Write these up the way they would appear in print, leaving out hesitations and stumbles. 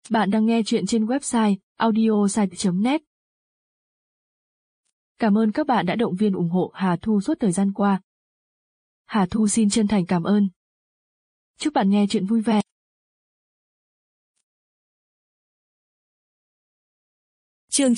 Bạn đang nghe chuyện trên website audiosite.net. Cảm ơn các bạn đã động viên ủng hộ Hà Thu suốt thời gian qua. Hà Thu xin chân thành cảm ơn. Chúc bạn nghe chuyện vui vẻ. Chương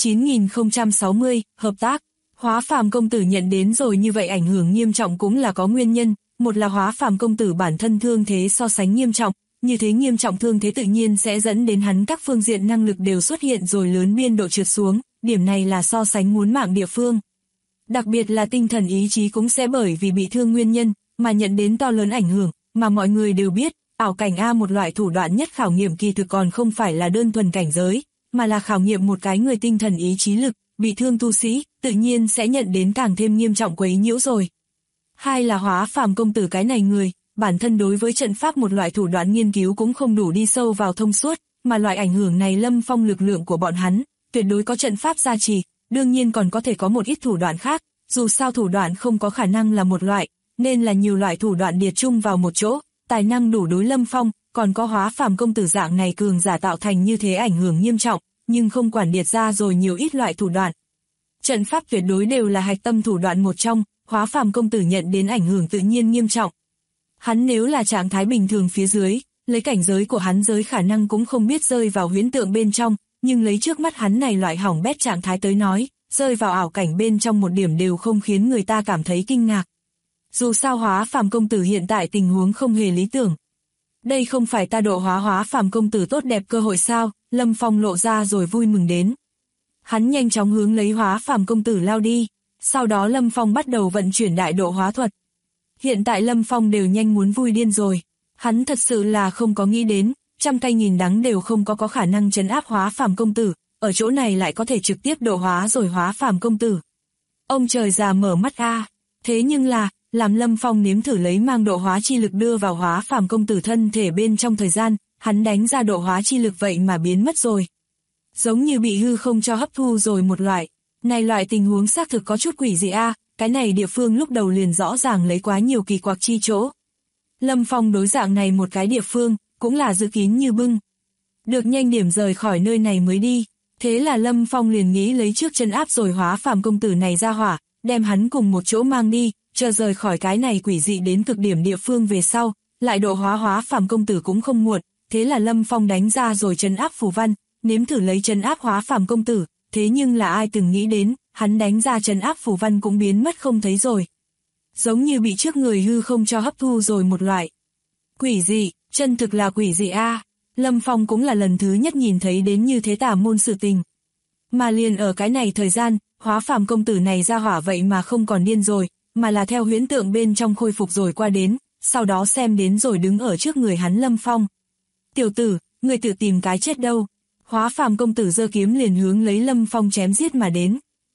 9060, hợp tác. Hóa Phàm công tử nhận đến rồi như vậy ảnh hưởng nghiêm trọng cũng là có nguyên nhân, một là Hóa Phàm công tử bản thân thương thế so sánh nghiêm trọng, như thế nghiêm trọng thương thế tự nhiên sẽ dẫn đến hắn các phương diện năng lực đều xuất hiện rồi lớn biên độ trượt xuống, điểm này là so sánh muốn mạng địa phương. Đặc biệt là tinh thần ý chí cũng sẽ bởi vì bị thương nguyên nhân, mà nhận đến to lớn ảnh hưởng, mà mọi người đều biết, ảo cảnh A một loại thủ đoạn nhất khảo nghiệm kỳ thực còn không phải là đơn thuần cảnh giới, mà là khảo nghiệm một cái người tinh thần ý chí lực, bị thương tu sĩ, tự nhiên sẽ nhận đến càng thêm nghiêm trọng quấy nhiễu rồi. Hai là Hóa Phàm công tử cái này người, bản thân đối với trận pháp một loại thủ đoạn nghiên cứu cũng không đủ đi sâu vào thông suốt, mà loại ảnh hưởng này Lâm Phong lực lượng của bọn hắn, tuyệt đối có trận pháp gia trì, đương nhiên còn có thể có một ít thủ đoạn khác, dù sao thủ đoạn không có khả năng là một loại, nên là nhiều loại thủ đoạn điệt chung vào một chỗ, tài năng đủ đối Lâm Phong, còn có Hóa Phàm công tử dạng này cường giả tạo thành như thế ảnh hưởng nghiêm trọng, nhưng không quản điệt ra rồi nhiều ít loại thủ đoạn. Trận pháp tuyệt đối đều là hạch tâm thủ đoạn một trong, Hóa Phàm công tử nhận đến ảnh hưởng tự nhiên nghiêm trọng. Hắn nếu là trạng thái bình thường phía dưới, lấy cảnh giới của hắn giới khả năng cũng không biết rơi vào huyễn tượng bên trong, nhưng lấy trước mắt hắn này loại hỏng bét trạng thái tới nói, rơi vào ảo cảnh bên trong một điểm đều không khiến người ta cảm thấy kinh ngạc. Dù sao Hóa Phàm công tử hiện tại tình huống không hề lý tưởng. Đây không phải ta độ Hóa Phàm công tử tốt đẹp cơ hội sao, Lâm Phong lộ ra rồi vui mừng đến. Hắn nhanh chóng hướng lấy Hóa Phàm công tử lao đi, sau đó Lâm Phong bắt đầu vận chuyển đại độ hóa thuật. Hiện tại Lâm Phong đều nhanh muốn vui điên rồi, hắn thật sự là không có nghĩ đến, trăm tay nghìn đắng đều không có khả năng trấn áp Hóa Phàm công tử, ở chỗ này lại có thể trực tiếp độ hóa rồi Hóa Phàm công tử. Ông trời già mở mắt a, thế nhưng là, làm Lâm Phong nếm thử lấy mang độ hóa chi lực đưa vào Hóa Phàm công tử thân thể bên trong thời gian, hắn đánh ra độ hóa chi lực vậy mà biến mất rồi. Giống như bị hư không cho hấp thu rồi một loại. Này loại tình huống xác thực có chút quỷ dị a, cái này địa phương lúc đầu liền rõ ràng lấy quá nhiều kỳ quặc chi chỗ. Lâm Phong đối dạng này một cái địa phương, cũng là dự kín như bưng. Được nhanh điểm rời khỏi nơi này mới đi, thế là Lâm Phong liền nghĩ lấy trước chân áp rồi Hóa Phàm công tử này ra hỏa, đem hắn cùng một chỗ mang đi, chờ rời khỏi cái này quỷ dị đến cực điểm địa phương về sau, lại độ Hóa Phàm công tử cũng không muộn, thế là Lâm Phong đánh ra rồi trấn áp phù văn, nếm thử lấy trấn áp Hóa Phàm công tử, thế nhưng là ai từng nghĩ đến, hắn đánh ra trấn áp phù văn cũng biến mất không thấy rồi. Giống như bị trước người hư không cho hấp thu rồi một loại. Quỷ dị, chân thực là quỷ dị a. Lâm Phong cũng là lần thứ nhất nhìn thấy đến như thế tà môn sự tình. Mà liền ở cái này thời gian, Hóa Phàm công tử này ra hỏa vậy mà không còn điên rồi, mà là theo huyễn tượng bên trong khôi phục rồi qua đến, sau đó xem đến rồi đứng ở trước người hắn Lâm Phong. Tiểu tử, người tự tìm cái chết đâu. Hóa Phàm công tử giơ kiếm liền hướng lấy Lâm Phong chém giết mà đến.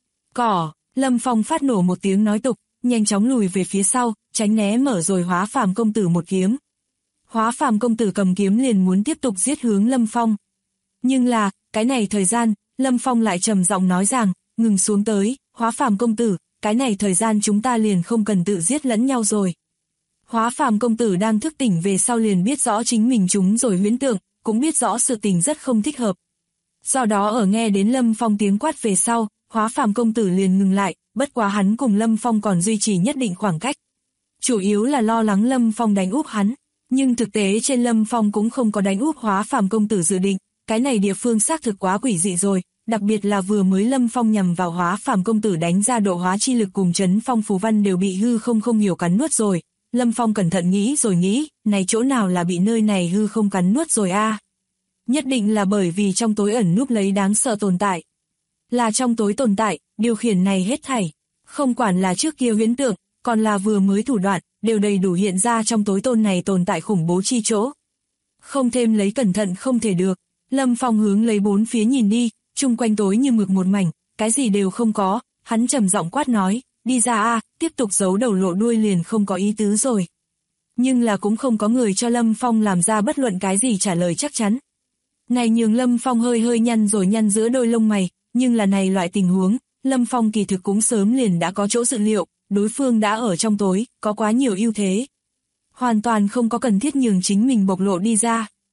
Cỏ, Lâm Phong phát nổ một tiếng nói tục, nhanh chóng lùi về phía sau, tránh né mở rồi Hóa Phàm công tử một kiếm. Hóa Phàm công tử cầm kiếm liền muốn tiếp tục giết hướng Lâm Phong. Nhưng là, cái này thời gian, Lâm Phong lại trầm giọng nói rằng, ngừng xuống tới, Hóa Phàm công tử, cái này thời gian chúng ta liền không cần tự giết lẫn nhau rồi. Hóa Phàm công tử đang thức tỉnh về sau liền biết rõ chính mình trúng rồi huyễn tượng, cũng biết rõ sự tình rất không thích hợp. Do đó ở nghe đến Lâm Phong tiếng quát về sau, Hóa Phàm công tử liền ngừng lại, bất quá hắn cùng Lâm Phong còn duy trì nhất định khoảng cách. Chủ yếu là lo lắng Lâm Phong đánh úp hắn, nhưng thực tế trên Lâm Phong cũng không có đánh úp Hóa Phàm công tử dự định, cái này địa phương xác thực quá quỷ dị rồi, đặc biệt là vừa mới Lâm Phong nhằm vào Hóa Phàm công tử đánh ra độ hóa chi lực cùng trấn phong phù văn đều bị hư không hiểu cắn nuốt rồi. Lâm Phong cẩn thận nghĩ rồi nghĩ, này chỗ nào là bị nơi này hư không cắn nuốt rồi a? Nhất định là bởi vì trong tối ẩn núp lấy đáng sợ tồn tại. Là trong tối tồn tại, điều khiển này hết thảy. Không quản là trước kia huyễn tượng, còn là vừa mới thủ đoạn, đều đầy đủ hiện ra trong tối tôn này tồn tại khủng bố chi chỗ. Không thêm lấy cẩn thận không thể được. Lâm Phong hướng lấy bốn phía nhìn đi, chung quanh tối như mực một mảnh, cái gì đều không có, hắn trầm giọng quát nói, đi ra a, tiếp tục giấu đầu lộ đuôi liền không có ý tứ rồi. Nhưng là cũng không có người cho Lâm Phong làm ra bất luận cái gì trả lời chắc chắn. Này nhường Lâm Phong hơi nhăn rồi nhăn giữa đôi lông mày, nhưng là này loại tình huống, Lâm Phong kỳ thực cũng sớm liền đã có chỗ dự liệu, đối phương đã ở trong tối, có quá nhiều ưu thế. Hoàn toàn không có cần thiết nhường chính mình bộc lộ đi ra.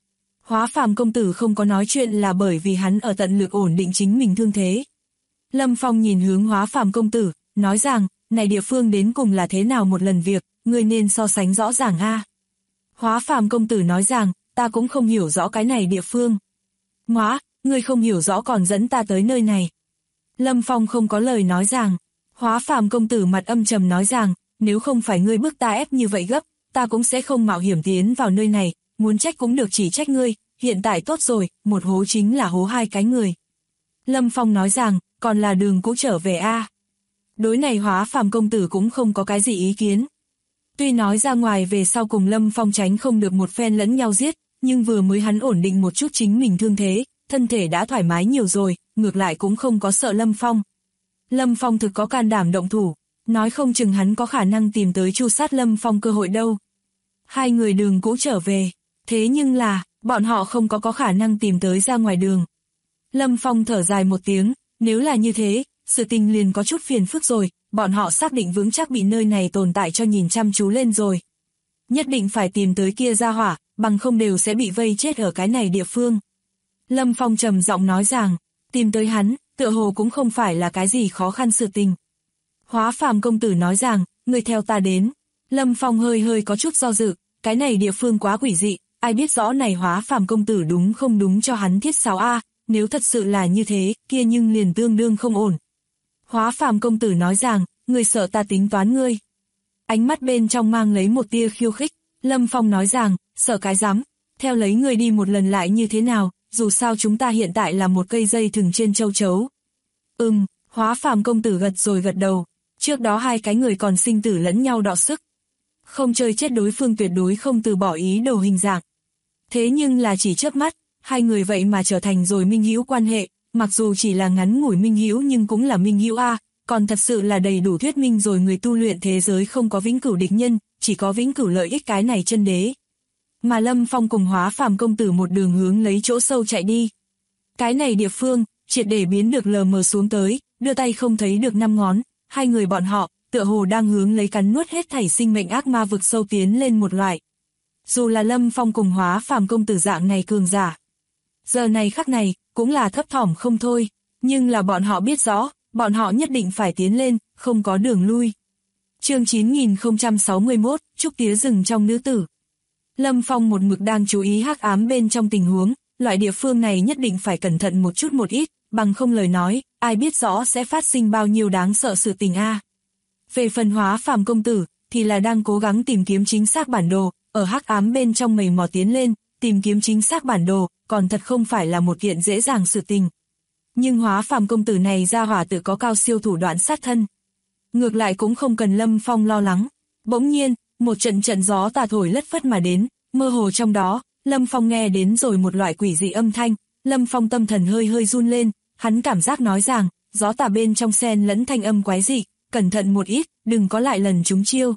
Hóa phàm công tử không có nói chuyện là bởi vì hắn ở tận lực ổn định chính mình thương thế. Lâm Phong nhìn hướng Hóa phàm công tử, nói rằng, này địa phương đến cùng là thế nào một lần việc, ngươi nên so sánh rõ ràng a. Hóa phàm công tử nói rằng, ta cũng không hiểu rõ cái này địa phương. Hóa, ngươi không hiểu rõ còn dẫn ta tới nơi này. Lâm Phong không có lời nói rằng. Hóa phàm công tử mặt âm trầm nói rằng, nếu không phải ngươi bức ta ép như vậy gấp, ta cũng sẽ không mạo hiểm tiến vào nơi này, muốn trách cũng được chỉ trách ngươi, hiện tại tốt rồi, một hố chính là hố hai cái người. Lâm Phong nói rằng, còn là đường cũ trở về a. Đối này Hóa phàm công tử cũng không có cái gì ý kiến. Tuy nói ra ngoài về sau cùng Lâm Phong tránh không được một phen lẫn nhau giết, nhưng vừa mới hắn ổn định một chút chính mình thương thế, thân thể đã thoải mái nhiều rồi, ngược lại cũng không có sợ Lâm Phong. Lâm Phong thực có can đảm động thủ, nói không chừng hắn có khả năng tìm tới tru sát Lâm Phong cơ hội đâu. Hai người đường cũ trở về, thế nhưng là, bọn họ không có khả năng tìm tới ra ngoài đường. Lâm Phong thở dài một tiếng, nếu là như thế, sự tình liền có chút phiền phức rồi, bọn họ xác định vững chắc bị nơi này tồn tại cho nhìn chăm chú lên rồi. Nhất định phải tìm tới kia ra hỏa, bằng không đều sẽ bị vây chết ở cái này địa phương. Lâm Phong trầm giọng nói rằng, tìm tới hắn, tựa hồ cũng không phải là cái gì khó khăn sự tình. Hóa phàm công tử nói rằng, người theo ta đến. Lâm Phong hơi có chút do dự, cái này địa phương quá quỷ dị, ai biết rõ này Hóa phàm công tử đúng không đúng cho hắn thiết sáo a, nếu thật sự là như thế, kia nhưng liền tương đương không ổn. Hóa phàm công tử nói rằng, người sợ ta tính toán ngươi. Ánh mắt bên trong mang lấy một tia khiêu khích, Lâm Phong nói rằng, sợ cái rắm, theo lấy người đi một lần lại như thế nào, dù sao chúng ta hiện tại là một cây dây thừng trên châu chấu. Hóa phàm công tử gật rồi gật đầu, trước đó hai cái người còn sinh tử lẫn nhau đọ sức. Không chơi chết đối phương tuyệt đối không từ bỏ ý đồ hình dạng. Thế nhưng là chỉ chớp mắt, hai người vậy mà trở thành rồi minh hữu quan hệ, mặc dù chỉ là ngắn ngủi minh hữu nhưng cũng là minh hữu a, còn thật sự là đầy đủ thuyết minh rồi người tu luyện thế giới không có vĩnh cửu địch nhân, chỉ có vĩnh cửu lợi ích cái này chân đế. Mà Lâm Phong cùng Hóa phàm công tử một đường hướng lấy chỗ sâu chạy đi. Cái này địa phương, triệt để biến được lờ mờ xuống tới, đưa tay không thấy được năm ngón, hai người bọn họ, tựa hồ đang hướng lấy cắn nuốt hết thảy sinh mệnh ác ma vực sâu tiến lên một loại. Dù là Lâm Phong cùng Hóa phàm công tử dạng này cường giả, giờ này khắc này, cũng là thấp thỏm không thôi, nhưng là bọn họ biết rõ, bọn họ nhất định phải tiến lên, không có đường lui. Chương 9061, Trúc tía rừng trong nữ tử. Lâm Phong một mực đang chú ý hắc ám bên trong tình huống, loại địa phương này nhất định phải cẩn thận một chút một ít, bằng không lời nói, ai biết rõ sẽ phát sinh bao nhiêu đáng sợ sự tình a. Về phần Hóa phàm công tử, thì là đang cố gắng tìm kiếm chính xác bản đồ, ở hắc ám bên trong mầy mò tiến lên, tìm kiếm chính xác bản đồ, còn thật không phải là một kiện dễ dàng sự tình. Nhưng Hóa phàm công tử này ra hỏa tự có cao siêu thủ đoạn sát thân. Ngược lại cũng không cần Lâm Phong lo lắng. Bỗng nhiên, một trận gió tà thổi lất phất mà đến, mơ hồ trong đó, Lâm Phong nghe đến rồi một loại quỷ dị âm thanh, Lâm Phong tâm thần hơi run lên, hắn cảm giác nói rằng, gió tà bên trong xen lẫn thanh âm quái dị, cẩn thận một ít, đừng có lại lần trúng chiêu.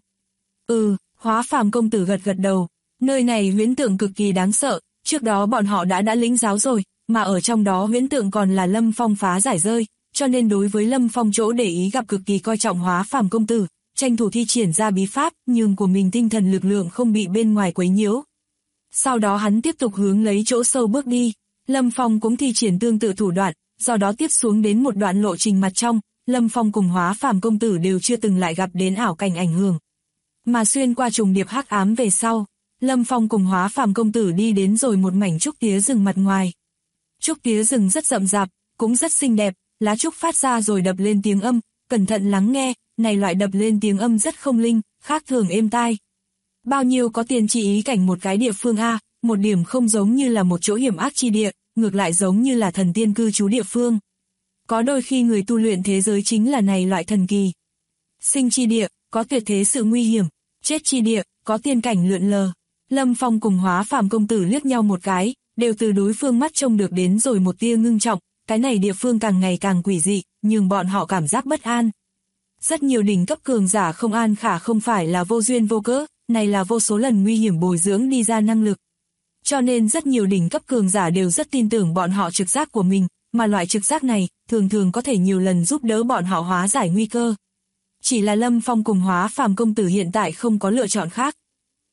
Hóa phàm công tử gật đầu, nơi này huyễn tượng cực kỳ đáng sợ, trước đó bọn họ đã lĩnh giáo rồi, mà ở trong đó huyễn tượng còn là Lâm Phong phá giải rơi, cho nên đối với Lâm Phong chỗ để ý gặp cực kỳ coi trọng Hóa phàm công tử, tranh thủ thi triển ra bí pháp, nhưng của mình tinh thần lực lượng không bị bên ngoài quấy nhiễu. Sau đó hắn tiếp tục hướng lấy chỗ sâu bước đi, Lâm Phong cũng thi triển tương tự thủ đoạn, do đó tiếp xuống đến một đoạn lộ trình mặt trong, Lâm Phong cùng Hóa phàm công tử đều chưa từng lại gặp đến ảo cảnh ảnh hưởng. Mà xuyên qua trùng điệp hắc ám về sau, Lâm Phong cùng Hóa phàm công tử đi đến rồi một mảnh trúc tía rừng mặt ngoài. Trúc tía rừng rất rậm rạp, cũng rất xinh đẹp, lá trúc phát ra rồi đập lên tiếng âm, cẩn thận lắng nghe, này loại đập lên tiếng âm rất không linh, khác thường êm tai. Bao nhiêu có tiền chỉ ý cảnh một cái địa phương a, một điểm không giống như là một chỗ hiểm ác chi địa, ngược lại giống như là thần tiên cư trú địa phương. Có đôi khi người tu luyện thế giới chính là này loại thần kỳ. Sinh chi địa, có tuyệt thế sự nguy hiểm, chết chi địa, có tiên cảnh lượn lờ. Lâm Phong cùng Hóa phàm công tử liếc nhau một cái, đều từ đối phương mắt trông được đến rồi một tia ngưng trọng, cái này địa phương càng ngày càng quỷ dị, nhưng bọn họ cảm giác bất an. Rất nhiều đỉnh cấp cường giả không an khả không phải là vô duyên vô cớ, này là vô số lần nguy hiểm bồi dưỡng đi ra năng lực. Cho nên rất nhiều đỉnh cấp cường giả đều rất tin tưởng bọn họ trực giác của mình, mà loại trực giác này thường có thể nhiều lần giúp đỡ bọn họ hóa giải nguy cơ. Chỉ là Lâm Phong cùng Hóa phàm công tử hiện tại không có lựa chọn khác.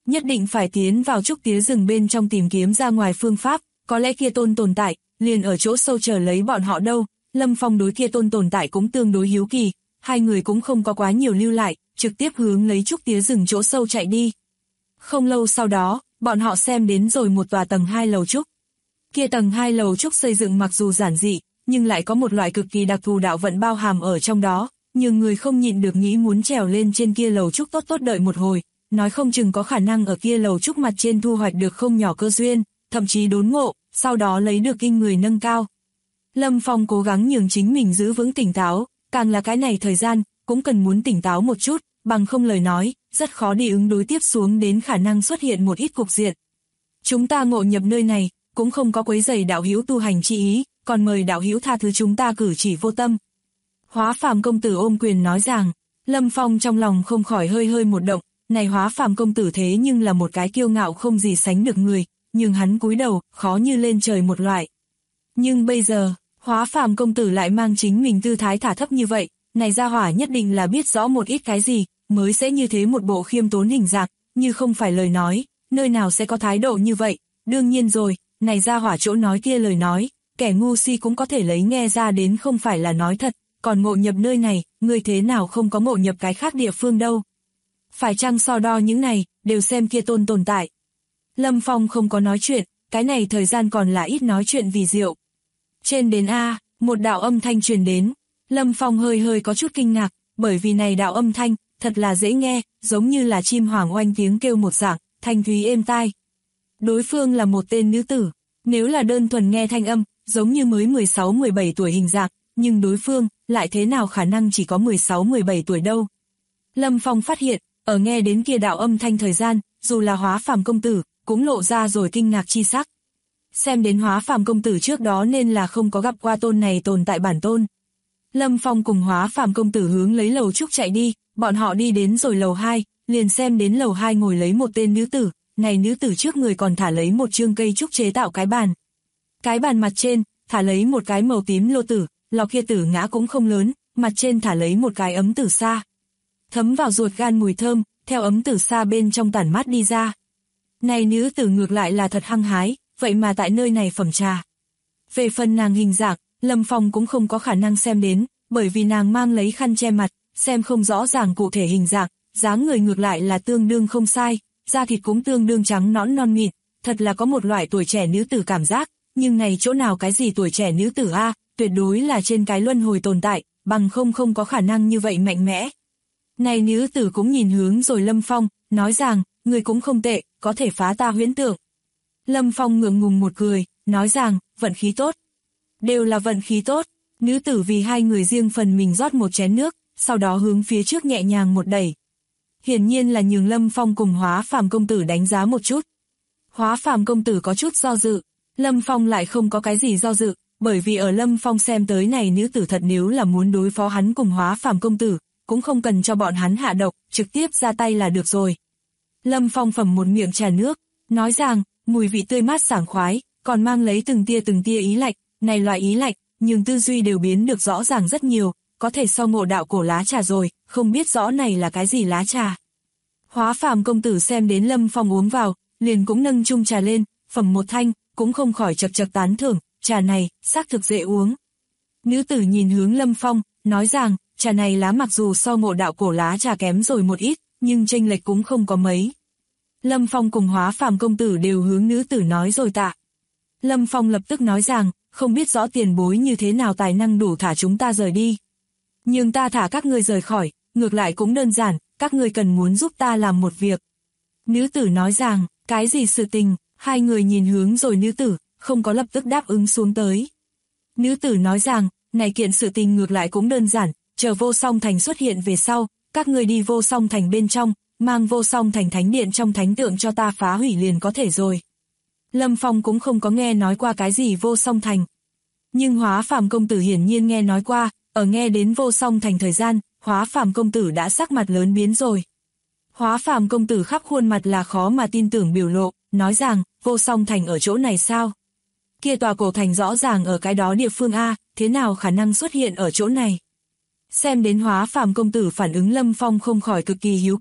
nhất định phải tiến vào trúc tía rừng bên trong tìm kiếm ra ngoài phương pháp, có lẽ kia tôn tồn tại, liền ở chỗ sâu chờ lấy bọn họ đâu. Lâm Phong đối kia tôn tồn tại cũng tương đối hiếu kỳ, hai người cũng không có quá nhiều lưu lại, trực tiếp hướng lấy trúc tía rừng chỗ sâu chạy đi. Không lâu sau đó, bọn họ xem đến rồi một tòa tầng 2 lầu trúc. Kia tầng 2 lầu trúc xây dựng mặc dù giản dị, nhưng lại có một loại cực kỳ đặc thù đạo vận bao hàm ở trong đó, nhưng người không nhịn được nghĩ muốn trèo lên trên kia lầu trúc tốt tốt đợi một hồi, nói không chừng có khả năng ở kia lầu trúc mặt trên thu hoạch được không nhỏ cơ duyên, thậm chí đốn ngộ, sau đó lấy được kinh người nâng cao. Lâm Phong cố gắng nhường chính mình giữ vững tỉnh táo, càng là cái này thời gian, cũng cần muốn tỉnh táo một chút, bằng không lời nói, rất khó đi ứng đối tiếp xuống đến khả năng xuất hiện một ít cục diện. Chúng ta ngộ nhập nơi này, cũng không có quấy rầy đạo hữu tu hành chi ý, còn mời đạo hữu tha thứ chúng ta cử chỉ vô tâm. Hóa Phàm công tử ôm quyền nói rằng, Lâm Phong trong lòng không khỏi hơi hơi một động, này Hóa Phàm công tử thế nhưng là một cái kiêu ngạo không gì sánh được người, nhưng hắn cúi đầu, khó như lên trời một loại. Nhưng bây giờ, Hóa Phàm công tử lại mang chính mình tư thái thả thấp như vậy, này gia hỏa nhất định là biết rõ một ít cái gì, mới sẽ như thế một bộ khiêm tốn hình dạng, như không phải lời nói, nơi nào sẽ có thái độ như vậy, đương nhiên rồi, này gia hỏa chỗ nói kia lời nói, kẻ ngu si cũng có thể lấy nghe ra đến không phải là nói thật, còn ngộ nhập nơi này, người thế nào không có ngộ nhập cái khác địa phương đâu. Phải chăng so đo những này, đều xem kia tôn tồn tại. Lâm Phong không có nói chuyện, cái này thời gian còn là ít nói chuyện vì diệu. Trên đến A, một đạo âm thanh truyền đến, Lâm Phong hơi hơi có chút kinh ngạc, bởi vì này đạo âm thanh, thật là dễ nghe, giống như là chim hoàng oanh tiếng kêu một dạng, thanh thúy êm tai. Đối phương là một tên nữ tử, nếu là đơn thuần nghe thanh âm, giống như mới 16-17 tuổi hình dạng, nhưng đối phương, lại thế nào khả năng chỉ có 16-17 tuổi đâu. Lâm Phong phát hiện, ở nghe đến kia đạo âm thanh thời gian, dù là Hóa Phàm công tử, cũng lộ ra rồi kinh ngạc chi sắc. Xem đến Hóa Phàm công tử trước đó nên là không có gặp qua tôn này tồn tại bản tôn. Lâm Phong cùng Hóa Phàm công tử hướng lấy lầu trúc chạy đi, bọn họ đi đến rồi lầu 2, liền xem đến lầu 2 ngồi lấy một tên nữ tử, này nữ tử trước người còn thả lấy một chương cây trúc chế tạo cái bàn. Cái bàn mặt trên, thả lấy một cái màu tím lô tử, lò kia tử ngã cũng không lớn, mặt trên thả lấy một cái ấm tử sa. Thấm vào ruột gan mùi thơm, theo ấm tử sa bên trong tản mát đi ra. Này nữ tử ngược lại là thật hăng hái, vậy mà tại nơi này phẩm trà. Về phần nàng hình dạng, Lâm Phong cũng không có khả năng xem đến, bởi vì nàng mang lấy khăn che mặt, xem không rõ ràng cụ thể hình dạng, dáng người ngược lại là tương đương không sai, da thịt cũng tương đương trắng nõn non mịn, thật là có một loại tuổi trẻ nữ tử cảm giác, nhưng này chỗ nào cái gì tuổi trẻ nữ tử a, tuyệt đối là trên cái luân hồi tồn tại, bằng không có khả năng như vậy mạnh mẽ. Này nữ tử cũng nhìn hướng rồi Lâm Phong, nói rằng, người cũng không tệ, có thể phá ta huyễn tượng. Lâm Phong ngượng ngùng một cười, nói rằng, vận khí tốt. Đều là vận khí tốt, nữ tử vì hai người riêng phần mình rót một chén nước, sau đó hướng phía trước nhẹ nhàng một đẩy. Hiển nhiên là nhường Lâm Phong cùng Hóa Phàm công tử đánh giá một chút. Hóa Phàm công tử có chút do dự, Lâm Phong lại không có cái gì do dự, bởi vì ở Lâm Phong xem tới này nữ tử thật nếu là muốn đối phó hắn cùng Hóa Phàm công tử, cũng không cần cho bọn hắn hạ độc, trực tiếp ra tay là được rồi. Lâm Phong phẩm một miệng trà nước, nói rằng, mùi vị tươi mát sảng khoái, còn mang lấy từng tia ý lạnh, này loại ý lạnh, nhưng tư duy đều biến được rõ ràng rất nhiều, có thể so ngộ đạo cổ lá trà rồi, không biết rõ này là cái gì lá trà. Hóa Phàm công tử xem đến Lâm Phong uống vào, liền cũng nâng chung trà lên, phẩm một thanh, cũng không khỏi chật chật tán thưởng, trà này, xác thực dễ uống. Nữ tử nhìn hướng Lâm Phong, nói rằng, trà này lá mặc dù so ngộ đạo cổ lá trà kém rồi một ít, nhưng chênh lệch cũng không có mấy. Lâm Phong cùng Hóa Phàm công tử đều hướng nữ tử nói rồi tạ. Lâm Phong lập tức nói rằng, không biết rõ tiền bối như thế nào tài năng đủ thả chúng ta rời đi. Nhưng ta thả các ngươi rời khỏi, ngược lại cũng đơn giản, các ngươi cần muốn giúp ta làm một việc. Nữ tử nói rằng, cái gì sự tình, hai người nhìn hướng rồi nữ tử, không có lập tức đáp ứng xuống tới. Nữ tử nói rằng, này kiện sự tình ngược lại cũng đơn giản, chờ Vô Song Thành xuất hiện về sau, các ngươi đi Vô Song Thành bên trong, mang Vô Song Thành thánh điện trong thánh tượng cho ta phá hủy liền có thể rồi. Lâm Phong cũng không có nghe nói qua cái gì Vô Song Thành. Nhưng Hóa Phàm công tử hiển nhiên nghe nói qua, ở nghe đến Vô Song Thành thời gian, Hóa Phàm công tử đã sắc mặt lớn biến rồi. Hóa Phàm công tử khắp khuôn mặt là khó mà tin tưởng biểu lộ, nói rằng, Vô Song Thành ở chỗ này sao? Kia tòa cổ thành rõ ràng ở cái đó địa phương A, thế nào khả năng xuất hiện ở chỗ này? Xem đến Hóa Phàm công tử phản ứng Lâm Phong không khỏi cực kỳ hiếu kỳ,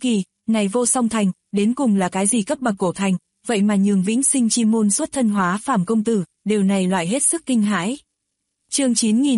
này Vô Song Thành, đến cùng là cái gì cấp bậc cổ thành, vậy mà nhường Vĩnh Sinh Chi Môn xuất thân Hóa Phàm công tử, điều này loại hết sức kinh hãi. Chương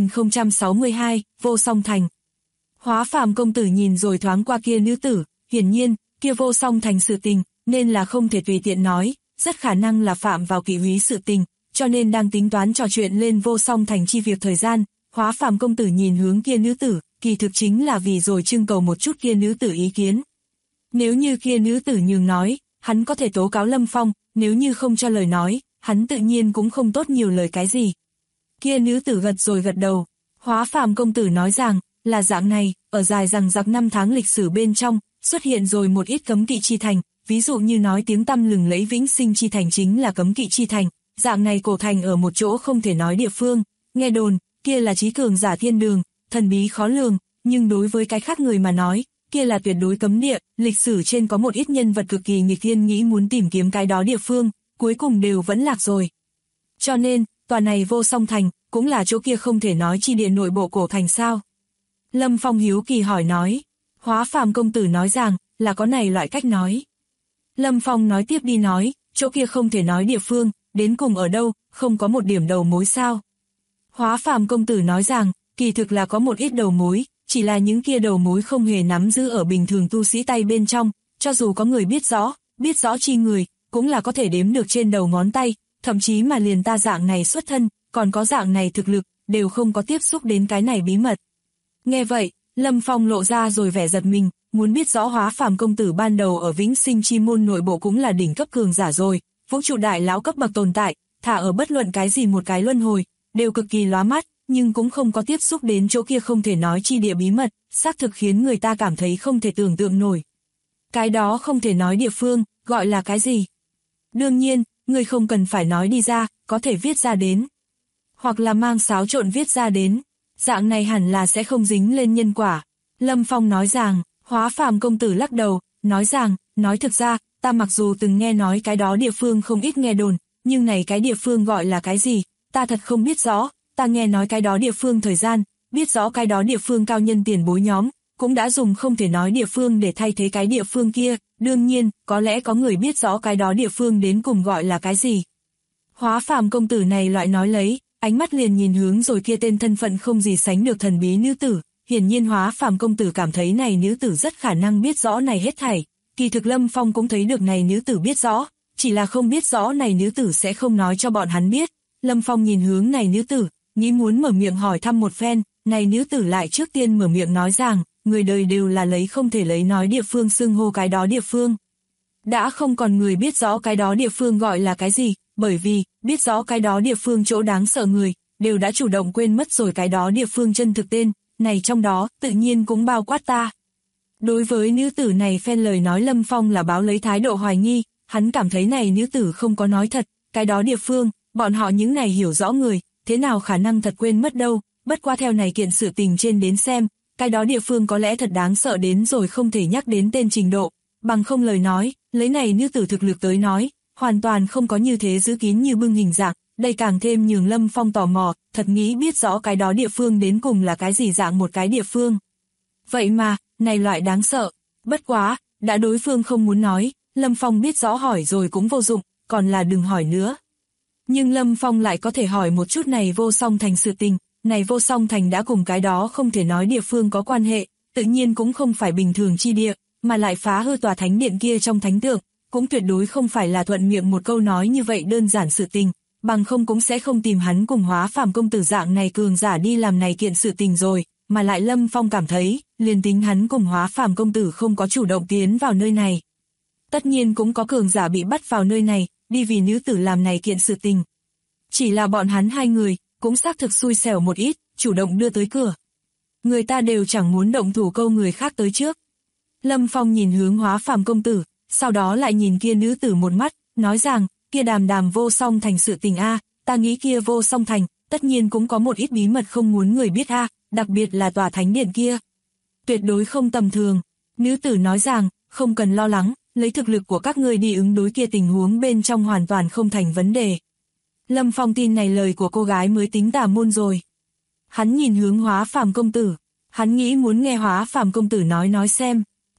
9062, Vô Song Thành. Hóa Phàm công tử nhìn rồi thoáng qua kia nữ tử, hiển nhiên, kia Vô Song Thành sự tình, nên là không thể tùy tiện nói, rất khả năng là phạm vào kỵ húy sự tình, cho nên đang tính toán trò chuyện lên Vô Song Thành chi việc thời gian. Hóa Phàm công tử nhìn hướng kia nữ tử, kỳ thực chính là vì rồi trưng cầu một chút kia nữ tử ý kiến. Nếu như kia nữ tử nhường nói, hắn có thể tố cáo Lâm Phong, nếu như không cho lời nói, hắn tự nhiên cũng không tốt nhiều lời cái gì. Kia nữ tử gật rồi gật đầu, Hóa Phàm công tử nói rằng, là dạng này, ở dài rằng giặc năm tháng lịch sử bên trong, xuất hiện rồi một ít cấm kỵ chi thành, ví dụ như nói tiếng tăm lừng lẫy Vĩnh Sinh chi thành chính là cấm kỵ chi thành, dạng này cổ thành ở một chỗ không thể nói địa phương, nghe đồn, kia là trí cường giả thiên đường, thần bí khó lường, nhưng đối với cái khác người mà nói, kia là tuyệt đối cấm địa, lịch sử trên có một ít nhân vật cực kỳ nghịch thiên nghĩ muốn tìm kiếm cái đó địa phương, cuối cùng đều vẫn lạc rồi. Cho nên, tòa này Vô Song Thành, cũng là chỗ kia không thể nói chi địa nội bộ cổ thành sao? Lâm Phong hiếu kỳ hỏi nói, Hóa Phàm công tử nói rằng, là có này loại cách nói. Lâm Phong nói tiếp đi nói, chỗ kia không thể nói địa phương, đến cùng ở đâu, không có một điểm đầu mối sao? Hóa Phàm công tử nói rằng, kỳ thực là có một ít đầu mối, chỉ là những kia đầu mối không hề nắm giữ ở bình thường tu sĩ tay bên trong, cho dù có người biết rõ chi người, cũng là có thể đếm được trên đầu ngón tay, thậm chí mà liền ta dạng này xuất thân, còn có dạng này thực lực, đều không có tiếp xúc đến cái này bí mật. Nghe vậy, Lâm Phong lộ ra rồi vẻ giật mình, muốn biết rõ Hóa Phàm công tử ban đầu ở Vĩnh Sinh Chi Môn nội bộ cũng là đỉnh cấp cường giả rồi, vũ trụ đại lão cấp bậc tồn tại, thả ở bất luận cái gì một cái luân hồi, đều cực kỳ lóa mắt, nhưng cũng không có tiếp xúc đến chỗ kia không thể nói chi địa bí mật, xác thực khiến người ta cảm thấy không thể tưởng tượng nổi. Cái đó không thể nói địa phương, gọi là cái gì? Đương nhiên, người không cần phải nói đi ra, có thể viết ra đến. Hoặc là mang xáo trộn viết ra đến. Dạng này hẳn là sẽ không dính lên nhân quả. Lâm Phong nói rằng, Hóa Phàm công tử lắc đầu, nói rằng, nói thực ra, ta mặc dù từng nghe nói cái đó địa phương không ít nghe đồn, nhưng này cái địa phương gọi là cái gì, ta thật không biết rõ, ta nghe nói cái đó địa phương thời gian, biết rõ cái đó địa phương cao nhân tiền bối nhóm, cũng đã dùng không thể nói địa phương để thay thế cái địa phương kia, đương nhiên, có lẽ có người biết rõ cái đó địa phương đến cùng gọi là cái gì. Hóa Phàm công tử này loại nói lấy, ánh mắt liền nhìn hướng rồi kia tên thân phận không gì sánh được thần bí nữ tử, hiển nhiên Hóa Phàm công tử cảm thấy này nữ tử rất khả năng biết rõ này hết thảy, kỳ thực Lâm Phong cũng thấy được này nữ tử biết rõ, chỉ là không biết rõ này nữ tử sẽ không nói cho bọn hắn biết. Lâm Phong nhìn hướng này nữ tử, nghĩ muốn mở miệng hỏi thăm một phen, này nữ tử lại trước tiên mở miệng nói rằng, người đời đều là lấy không thể lấy nói địa phương xưng hô cái đó địa phương. Đã không còn người biết rõ cái đó địa phương gọi là cái gì, bởi vì, biết rõ cái đó địa phương chỗ đáng sợ người, đều đã chủ động quên mất rồi cái đó địa phương chân thực tên, này trong đó, tự nhiên cũng bao quát ta. Đối với nữ tử này phen lời nói Lâm Phong là báo lấy thái độ hoài nghi, hắn cảm thấy này nữ tử không có nói thật, cái đó địa phương, bọn họ những này hiểu rõ người, thế nào khả năng thật quên mất đâu, bất qua theo này kiện sự tình trên đến xem, cái đó địa phương có lẽ thật đáng sợ đến rồi không thể nhắc đến tên trình độ, bằng không lời nói, lấy này nữ tử thực lực tới nói, hoàn toàn không có như thế giữ kín như bưng hình dạng, đây càng thêm nhường Lâm Phong tò mò, thật nghĩ biết rõ cái đó địa phương đến cùng là cái gì dạng một cái địa phương. Vậy mà, này loại đáng sợ, bất quá, đã đối phương không muốn nói, Lâm Phong biết rõ hỏi rồi cũng vô dụng, còn là đừng hỏi nữa. Nhưng Lâm Phong lại có thể hỏi một chút này Vô Song Thành sự tình, này Vô Song Thành đã cùng cái đó không thể nói địa phương có quan hệ, tự nhiên cũng không phải bình thường chi địa, mà lại phá hư tòa thánh điện kia trong thánh tượng, cũng tuyệt đối không phải là thuận miệng một câu nói như vậy đơn giản sự tình, bằng không cũng sẽ không tìm hắn cùng Hóa Phàm công tử dạng này cường giả đi làm này kiện sự tình rồi, mà lại Lâm Phong cảm thấy, liền tính hắn cùng Hóa Phàm công tử không có chủ động tiến vào nơi này. Tất nhiên cũng có cường giả bị bắt vào nơi này, đi vì nữ tử làm này kiện sự tình. Chỉ là bọn hắn hai người, cũng xác thực xui xẻo một ít, chủ động đưa tới cửa. Người ta đều chẳng muốn động thủ câu người khác tới trước. Lâm Phong nhìn hướng Hóa Phàm công tử, sau đó lại nhìn kia nữ tử một mắt, nói rằng, kia đàm Vô Song Thành sự tình a, ta nghĩ kia Vô Song Thành, tất nhiên cũng có một ít bí mật không muốn người biết a, đặc biệt là tòa thánh điện kia. Tuyệt đối không tầm thường. Nữ tử nói rằng, không cần lo lắng, lấy thực lực của các ngươi đi ứng đối kia tình huống bên trong hoàn toàn không thành vấn đề. Lâm Phong tin này lời của cô gái mới tính tà môn rồi. Hắn nhìn hướng Hóa Phàm công tử, hắn nghĩ muốn nghe Hóa Phàm công tử nói xem.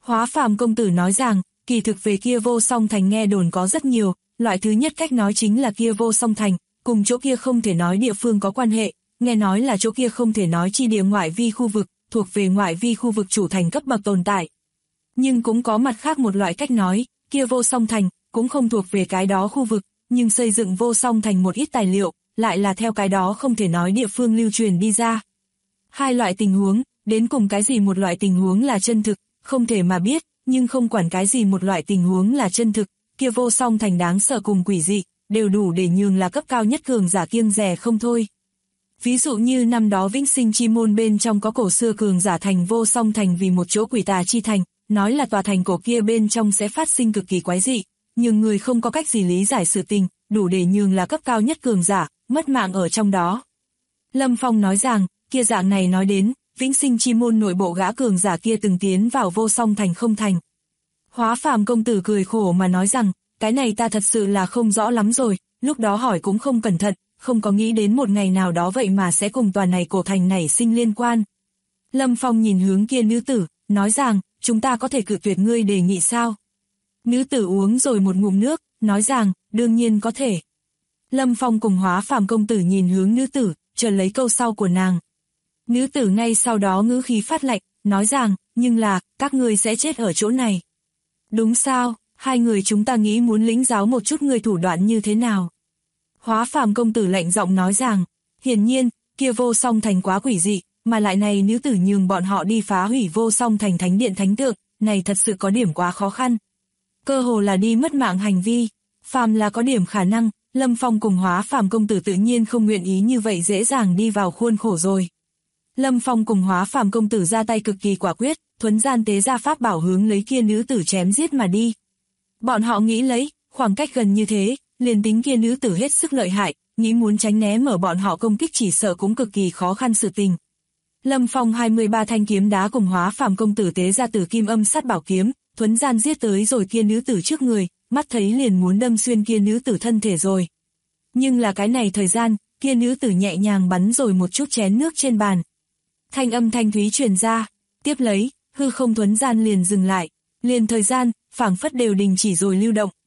Hóa Phàm công tử nói rằng, kỳ thực về kia Vô Song Thành nghe đồn có rất nhiều, loại thứ nhất cách nói chính là kia Vô Song Thành, cùng chỗ kia không thể nói địa phương có quan hệ, nghe nói là chỗ kia không thể nói chi địa ngoại vi khu vực, thuộc về ngoại vi khu vực chủ thành cấp bậc tồn tại. Nhưng cũng có mặt khác một loại cách nói, kia Vô Song Thành, cũng không thuộc về cái đó khu vực, nhưng xây dựng Vô Song Thành một ít tài liệu, lại là theo cái đó không thể nói địa phương lưu truyền đi ra. Hai loại tình huống, đến cùng cái gì một loại tình huống là chân thực, không thể mà biết, nhưng không quản cái gì một loại tình huống là chân thực, kia Vô Song Thành đáng sợ cùng quỷ dị, đều đủ để nhường là cấp cao nhất cường giả kiêng dè không thôi. Ví dụ như năm đó Vĩnh Sinh Chi Môn bên trong có cổ xưa cường giả thành Vô Song Thành vì một chỗ quỷ tà chi thành, nói là tòa thành cổ kia bên trong sẽ phát sinh cực kỳ quái dị, nhưng người không có cách gì lý giải sự tình, đủ để nhường là cấp cao nhất cường giả, mất mạng ở trong đó. Lâm Phong nói rằng, kia dạng này nói đến, Vĩnh Sinh Chi Môn nội bộ gã cường giả kia từng tiến vào Vô Song Thành không thành. Hóa Phàm công tử cười khổ mà nói rằng, cái này ta thật sự là không rõ lắm rồi, lúc đó hỏi cũng không cẩn thận, không có nghĩ đến một ngày nào đó vậy mà sẽ cùng tòa này cổ thành nảy sinh liên quan. Lâm Phong nhìn hướng kia nữ tử, nói rằng, chúng ta có thể cự tuyệt ngươi đề nghị sao? Nữ tử uống rồi một ngụm nước, nói rằng, đương nhiên có thể. Lâm Phong cùng Hóa Phàm công tử nhìn hướng nữ tử, chờ lấy câu sau của nàng. Nữ tử ngay sau đó ngữ khí phát lạnh, nói rằng, nhưng là, các ngươi sẽ chết ở chỗ này. Đúng sao, hai người chúng ta nghĩ muốn lĩnh giáo một chút người thủ đoạn như thế nào. Hóa Phàm công tử lạnh giọng nói rằng, hiển nhiên, kia Vô Song Thành quá quỷ dị, mà lại này nữ tử nhường bọn họ đi phá hủy Vô Song Thành thánh điện thánh tượng, này thật sự có điểm quá khó khăn. Cơ hồ là đi mất mạng hành vi, phàm là có điểm khả năng, Lâm Phong cùng Hóa Phàm công tử tự nhiên không nguyện ý như vậy dễ dàng đi vào khuôn khổ rồi. Lâm Phong cùng Hóa Phàm công tử ra tay cực kỳ quả quyết, thuấn gian tế ra pháp bảo hướng lấy kia nữ tử chém giết mà đi. Bọn họ nghĩ lấy, khoảng cách gần như thế, liền tính kia nữ tử hết sức lợi hại, nghĩ muốn tránh né mở bọn họ công kích chỉ sợ cũng cực kỳ khó khăn sự tình. Lâm Phong 23 thanh kiếm đá cùng Hóa Phàm công tử tế ra Tử Kim Âm Sát bảo kiếm, thuấn gian giết tới rồi kia nữ tử trước người, mắt thấy liền muốn đâm xuyên kia nữ tử thân thể rồi. Nhưng là cái này thời gian, kia nữ tử nhẹ nhàng bắn rồi một chút chén nước trên bàn. Thanh âm thanh thúy truyền ra, tiếp lấy, hư không thuấn gian liền dừng lại, liền thời gian, phảng phất đều đình chỉ rồi lưu động.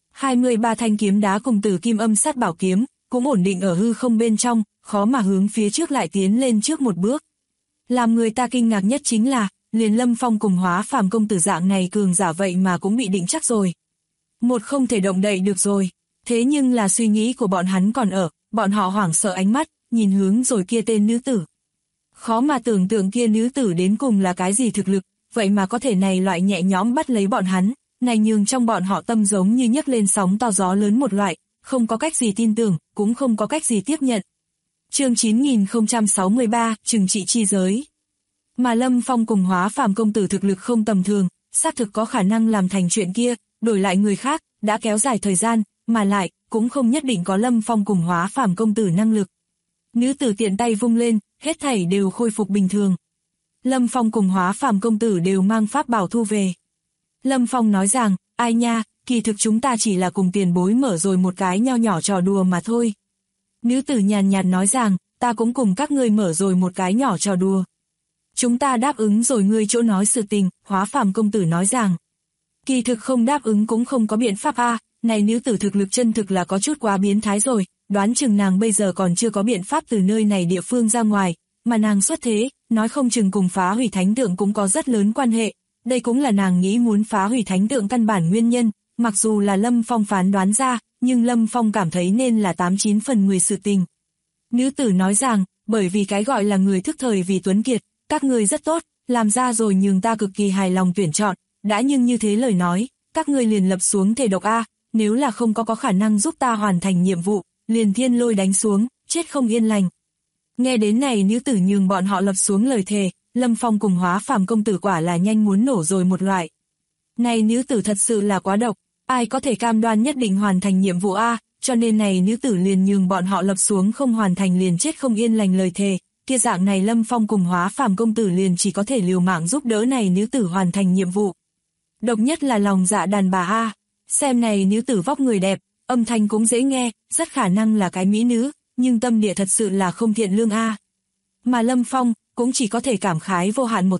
23 thanh kiếm đá cùng Tử Kim Âm Sát bảo kiếm, cũng ổn định ở hư không bên trong, khó mà hướng phía trước lại tiến lên trước một bước. Làm người ta kinh ngạc nhất chính là, liền Lâm Phong cùng Hóa Phàm công tử dạng này cường giả vậy mà cũng bị định chắc rồi. Một không thể động đậy được rồi, thế nhưng là suy nghĩ của bọn hắn còn ở, bọn họ hoảng sợ ánh mắt, nhìn hướng rồi kia tên nữ tử. Khó mà tưởng tượng kia nữ tử đến cùng là cái gì thực lực, vậy mà có thể này loại nhẹ nhõm bắt lấy bọn hắn, này nhường trong bọn họ tâm giống như nhấc lên sóng to gió lớn một loại, không có cách gì tin tưởng, cũng không có cách gì tiếp nhận. Chương 9063, trừng trị chi giới. Mà Lâm Phong cùng Hóa Phàm công tử thực lực không tầm thường, xác thực có khả năng làm thành chuyện kia, đổi lại người khác, đã kéo dài thời gian, mà lại, cũng không nhất định có Lâm Phong cùng Hóa Phàm công tử năng lực. Nữ tử tiện tay vung lên, hết thảy đều khôi phục bình thường. Lâm Phong cùng Hóa Phàm công tử đều mang pháp bảo thu về. Lâm Phong nói rằng, ai nha, kỳ thực chúng ta chỉ là cùng tiền bối mở rồi một cái nho nhỏ trò đùa mà thôi. Nữ tử nhàn nhạt nói rằng, ta cũng cùng các ngươi mở rồi một cái nhỏ trò đùa. Chúng ta đáp ứng rồi ngươi chỗ nói sự tình, Hóa Phàm công tử nói rằng. Kỳ thực không đáp ứng cũng không có biện pháp a, này nữ tử thực lực chân thực là có chút quá biến thái rồi, đoán chừng nàng bây giờ còn chưa có biện pháp từ nơi này địa phương ra ngoài, mà nàng xuất thế, nói không chừng cùng phá hủy thánh tượng cũng có rất lớn quan hệ, đây cũng là nàng nghĩ muốn phá hủy thánh tượng căn bản nguyên nhân, mặc dù là Lâm Phong phán đoán ra, nhưng Lâm Phong cảm thấy nên là 89 phần 10 sự tình. Nữ tử nói rằng, bởi vì cái gọi là người thức thời vì tuấn kiệt, các người rất tốt, làm ra rồi nhường ta cực kỳ hài lòng tuyển chọn, đã nhưng như thế lời nói, các người liền lập xuống thề độc a, nếu là không có khả năng giúp ta hoàn thành nhiệm vụ, liền thiên lôi đánh xuống, chết không yên lành. Nghe đến này nữ tử nhường bọn họ lập xuống lời thề, Lâm Phong cùng Hóa Phàm công tử quả là nhanh muốn nổ rồi một loại. Này nữ tử thật sự là quá độc, ai có thể cam đoan nhất định hoàn thành nhiệm vụ a, cho nên này nữ tử liền nhường bọn họ lập xuống không hoàn thành liền chết không yên lành lời thề, kia dạng này Lâm Phong cùng Hóa Phàm công tử liền chỉ có thể liều mạng giúp đỡ này nữ tử hoàn thành nhiệm vụ. Độc nhất là lòng dạ đàn bà a, xem này nữ tử vóc người đẹp, âm thanh cũng dễ nghe, rất khả năng là cái mỹ nữ, nhưng tâm địa thật sự là không thiện lương a. Mà Lâm Phong cũng chỉ có thể cảm khái vô hạn một tiếng,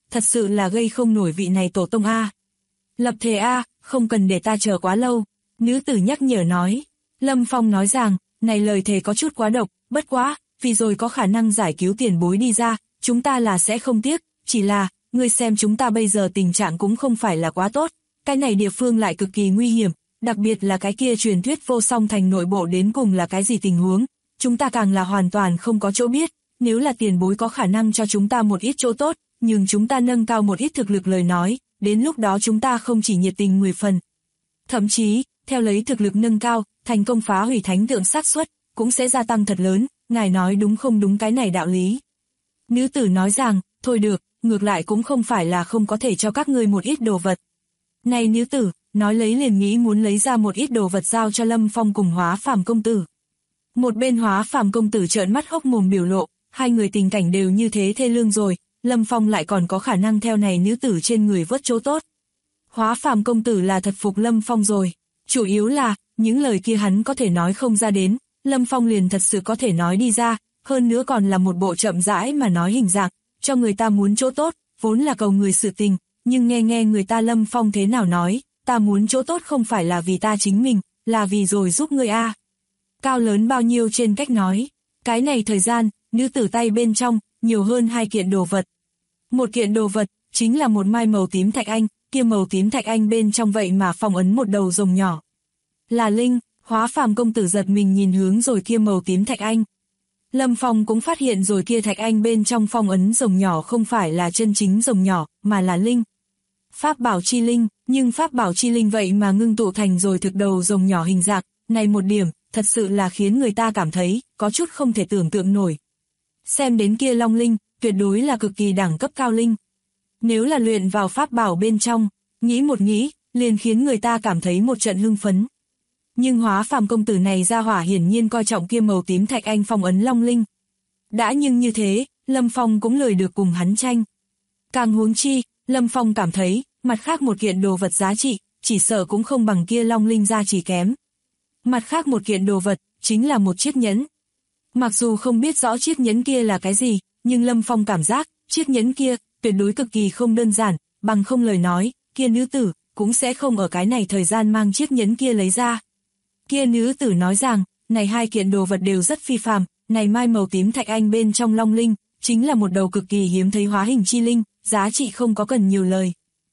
thật sự là gây không nổi vị này tổ tông a. Lập thề a, không cần để ta chờ quá lâu. Nữ tử nhắc nhở nói. Lâm Phong nói rằng, này lời thề có chút quá độc, bất quá, vì rồi có khả năng giải cứu tiền bối đi ra, chúng ta là sẽ không tiếc, chỉ là, ngươi xem chúng ta bây giờ tình trạng cũng không phải là quá tốt, cái này địa phương lại cực kỳ nguy hiểm, đặc biệt là cái kia truyền thuyết Vô Song Thành nội bộ đến cùng là cái gì tình huống, chúng ta càng là hoàn toàn không có chỗ biết, nếu là tiền bối có khả năng cho chúng ta một ít chỗ tốt, nhưng chúng ta nâng cao một ít thực lực lời nói, đến lúc đó chúng ta không chỉ nhiệt tình 10 phần. Thậm chí, theo lấy thực lực nâng cao, thành công phá hủy thánh tượng xác suất cũng sẽ gia tăng thật lớn, ngài nói đúng không đúng cái này đạo lý. Nữ tử nói rằng, thôi được, ngược lại cũng không phải là không có thể cho các ngươi một ít đồ vật. Này nữ tử, nói lấy liền nghĩ muốn lấy ra một ít đồ vật giao cho Lâm Phong cùng Hóa Phàm công tử. Một bên Hóa Phàm công tử trợn mắt hốc mồm biểu lộ, hai người tình cảnh đều như thế thê lương rồi, Lâm Phong lại còn có khả năng theo này nữ tử trên người vớt chỗ tốt. Hóa Phàm công tử là thật phục Lâm Phong rồi, chủ yếu là, những lời kia hắn có thể nói không ra đến, Lâm Phong liền thật sự có thể nói đi ra, hơn nữa còn là một bộ chậm rãi mà nói hình dạng, cho người ta muốn chỗ tốt, vốn là cầu người sự tình, nhưng nghe người ta Lâm Phong thế nào nói, ta muốn chỗ tốt không phải là vì ta chính mình, là vì rồi giúp người a. Cao lớn bao nhiêu trên cách nói, cái này thời gian, nữ tử tay bên trong, nhiều hơn 2 kiện đồ vật. Một kiện đồ vật, chính là một mai màu tím thạch anh, kia màu tím thạch anh bên trong vậy mà phong ấn một đầu rồng nhỏ. Là linh, Hóa Phàm công tử giật mình nhìn hướng rồi kia màu tím thạch anh. Lâm Phong cũng phát hiện rồi kia thạch anh bên trong phong ấn rồng nhỏ không phải là chân chính rồng nhỏ, mà là linh. Pháp bảo chi linh, nhưng pháp bảo chi linh vậy mà ngưng tụ thành rồi thực đầu rồng nhỏ hình dạng, này một điểm, thật sự là khiến người ta cảm thấy, có chút không thể tưởng tượng nổi. Xem đến kia long linh, tuyệt đối là cực kỳ đẳng cấp cao linh. Nếu là luyện vào pháp bảo bên trong, nghĩ một nghĩ, liền khiến người ta cảm thấy một trận hưng phấn. Nhưng Hóa Phàm công tử này ra hỏa hiển nhiên coi trọng kia màu tím thạch anh phong ấn long linh. Đã nhưng như thế, Lâm Phong cũng lười được cùng hắn tranh. Càng huống chi, Lâm Phong cảm thấy, mặt khác một kiện đồ vật giá trị, chỉ sợ cũng không bằng kia long linh ra chỉ kém. Mặt khác một kiện đồ vật, chính là một chiếc nhẫn. Mặc dù không biết rõ chiếc nhẫn kia là cái gì, nhưng Lâm Phong cảm giác, chiếc nhẫn kia, tuyệt đối cực kỳ không đơn giản, bằng không lời nói, kia nữ tử, cũng sẽ không ở cái này thời gian mang chiếc nhẫn kia lấy ra. Kia nữ tử nói rằng, này 2 kiện đồ vật đều rất phi phàm, này mai màu tím thạch anh bên trong long linh, chính là một đầu cực kỳ hiếm thấy hóa hình chi linh, giá trị không có cần nhiều lời.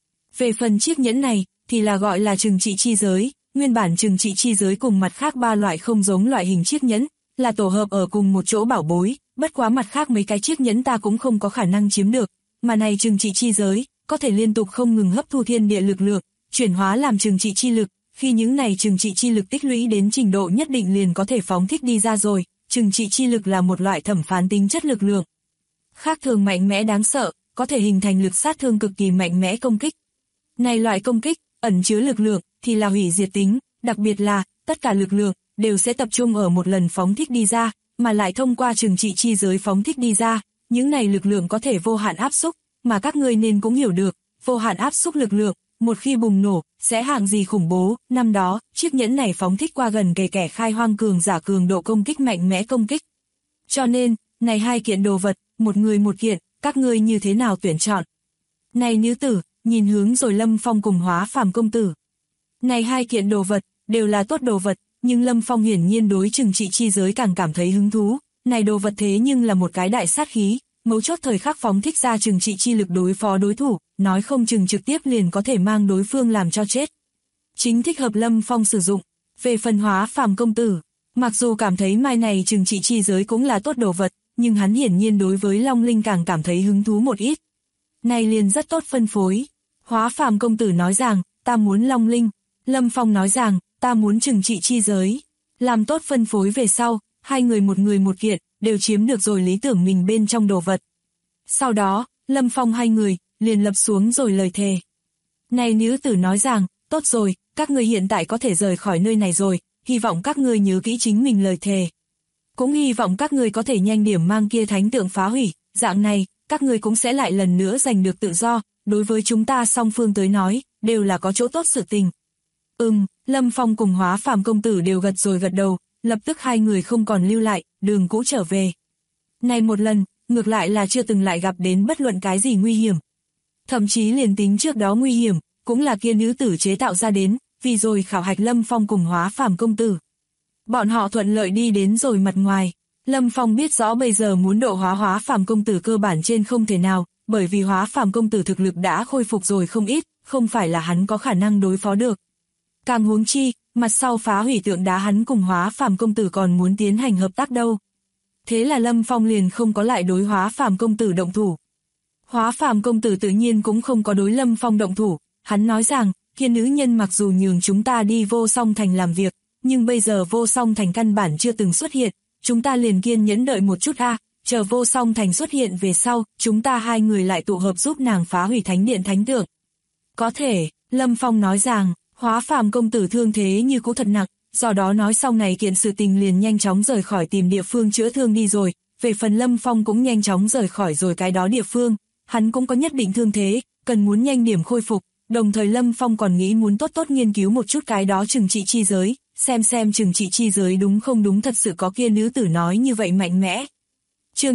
Về phần chiếc nhẫn này, thì là gọi là trừng trị chi giới, nguyên bản trừng trị chi giới cùng mặt khác 3 loại không giống loại hình chiếc nhẫn, là tổ hợp ở cùng một chỗ bảo bối, bất quá mặt khác mấy cái chiếc nhẫn ta cũng không có khả năng chiếm được, mà này trừng trị chi giới, có thể liên tục không ngừng hấp thu thiên địa lực lượng, chuyển hóa làm trừng trị chi lực, khi những này trừng trị chi lực tích lũy đến trình độ nhất định liền có thể phóng thích đi ra rồi, trừng trị chi lực là một loại thẩm phán tính chất lực lượng. Khác thường mạnh mẽ đáng sợ, có thể hình thành lực sát thương cực kỳ mạnh mẽ công kích. Này loại công kích, ẩn chứa lực lượng, thì là hủy diệt tính, đặc biệt là, tất cả lực lượng, đều sẽ tập trung ở một lần phóng thích đi ra, mà lại thông qua trừng trị chi giới phóng thích đi ra, những này lực lượng có thể vô hạn áp xúc, mà các ngươi nên cũng hiểu được, vô hạn áp xúc lực lượng, một khi bùng nổ, sẽ hạng gì khủng bố, năm đó, chiếc nhẫn này phóng thích qua gần kẻ khai hoang cường giả cường độ công kích mạnh mẽ công kích. Cho nên, này 2 kiện đồ vật, một người một kiện, các ngươi như thế nào tuyển chọn? Này nữ tử, nhìn hướng rồi Lâm Phong cùng Hóa Phàm công tử. Này 2 kiện đồ vật, đều là tốt đồ vật, nhưng Lâm Phong hiển nhiên đối trừng trị chi giới càng cảm thấy hứng thú, này đồ vật thế nhưng là một cái đại sát khí, mấu chốt thời khắc phóng thích ra trừng trị chi lực đối phó đối thủ, nói không chừng trực tiếp liền có thể mang đối phương làm cho chết. Chính thích hợp Lâm Phong sử dụng. Về phần Hóa Phàm công tử, mặc dù cảm thấy mai này trừng trị chi giới cũng là tốt đồ vật, nhưng hắn hiển nhiên đối với Long Linh càng cảm thấy hứng thú một ít. Này liền rất tốt phân phối. Hóa Phàm công tử nói rằng, ta muốn Long Linh. Lâm Phong nói rằng, ta muốn trừng trị chi giới. Làm tốt phân phối về sau, hai người một kiện, đều chiếm được rồi lý tưởng mình bên trong đồ vật. Sau đó, Lâm Phong hai người, liền lập xuống rồi lời thề. Này nữ tử nói rằng, tốt rồi, các ngươi hiện tại có thể rời khỏi nơi này rồi, hy vọng các ngươi nhớ kỹ chính mình lời thề. Cũng hy vọng các ngươi có thể nhanh điểm mang kia thánh tượng phá hủy, dạng này, các ngươi cũng sẽ lại lần nữa giành được tự do, đối với chúng ta song phương tới nói, đều là có chỗ tốt sự tình. Lâm Phong cùng Hóa Phàm công tử đều gật rồi gật đầu, lập tức hai người không còn lưu lại, đường cũ trở về. Này một lần, ngược lại là chưa từng lại gặp đến bất luận cái gì nguy hiểm. Thậm chí liền tính trước đó nguy hiểm, cũng là kia nữ tử chế tạo ra đến, vì rồi khảo hạch Lâm Phong cùng Hóa Phàm công tử. Bọn họ thuận lợi đi đến rồi mặt ngoài. Lâm Phong biết rõ bây giờ muốn độ Hóa Phàm công tử cơ bản trên không thể nào, bởi vì Hóa Phàm công tử thực lực đã khôi phục rồi không ít, không phải là hắn có khả năng đối phó được. Càng huống chi, mặt sau phá hủy tượng đá hắn cùng Hóa Phàm công tử còn muốn tiến hành hợp tác đâu. Thế là Lâm Phong liền không có lại đối Hóa Phàm công tử động thủ. Hóa Phàm công tử tự nhiên cũng không có đối Lâm Phong động thủ, hắn nói rằng, kia nữ nhân mặc dù nhường chúng ta đi Vô Song Thành làm việc, nhưng bây giờ Vô Song Thành căn bản chưa từng xuất hiện, chúng ta liền kiên nhẫn đợi một chút chờ Vô Song Thành xuất hiện về sau, chúng ta hai người lại tụ hợp giúp nàng phá hủy thánh điện thánh tượng. Có thể, Lâm Phong nói rằng, Hóa Phàm công tử thương thế như cũ thật nặng, do đó nói xong này kiện sự tình liền nhanh chóng rời khỏi tìm địa phương chữa thương đi rồi, về phần Lâm Phong cũng nhanh chóng rời khỏi rồi cái đó địa phương, hắn cũng có nhất định thương thế, cần muốn nhanh điểm khôi phục, đồng thời Lâm Phong còn nghĩ muốn tốt tốt nghiên cứu một chút cái đó trừng trị chi giới, xem trừng trị chi giới đúng không đúng thật sự có kia nữ tử nói như vậy mạnh mẽ. Chương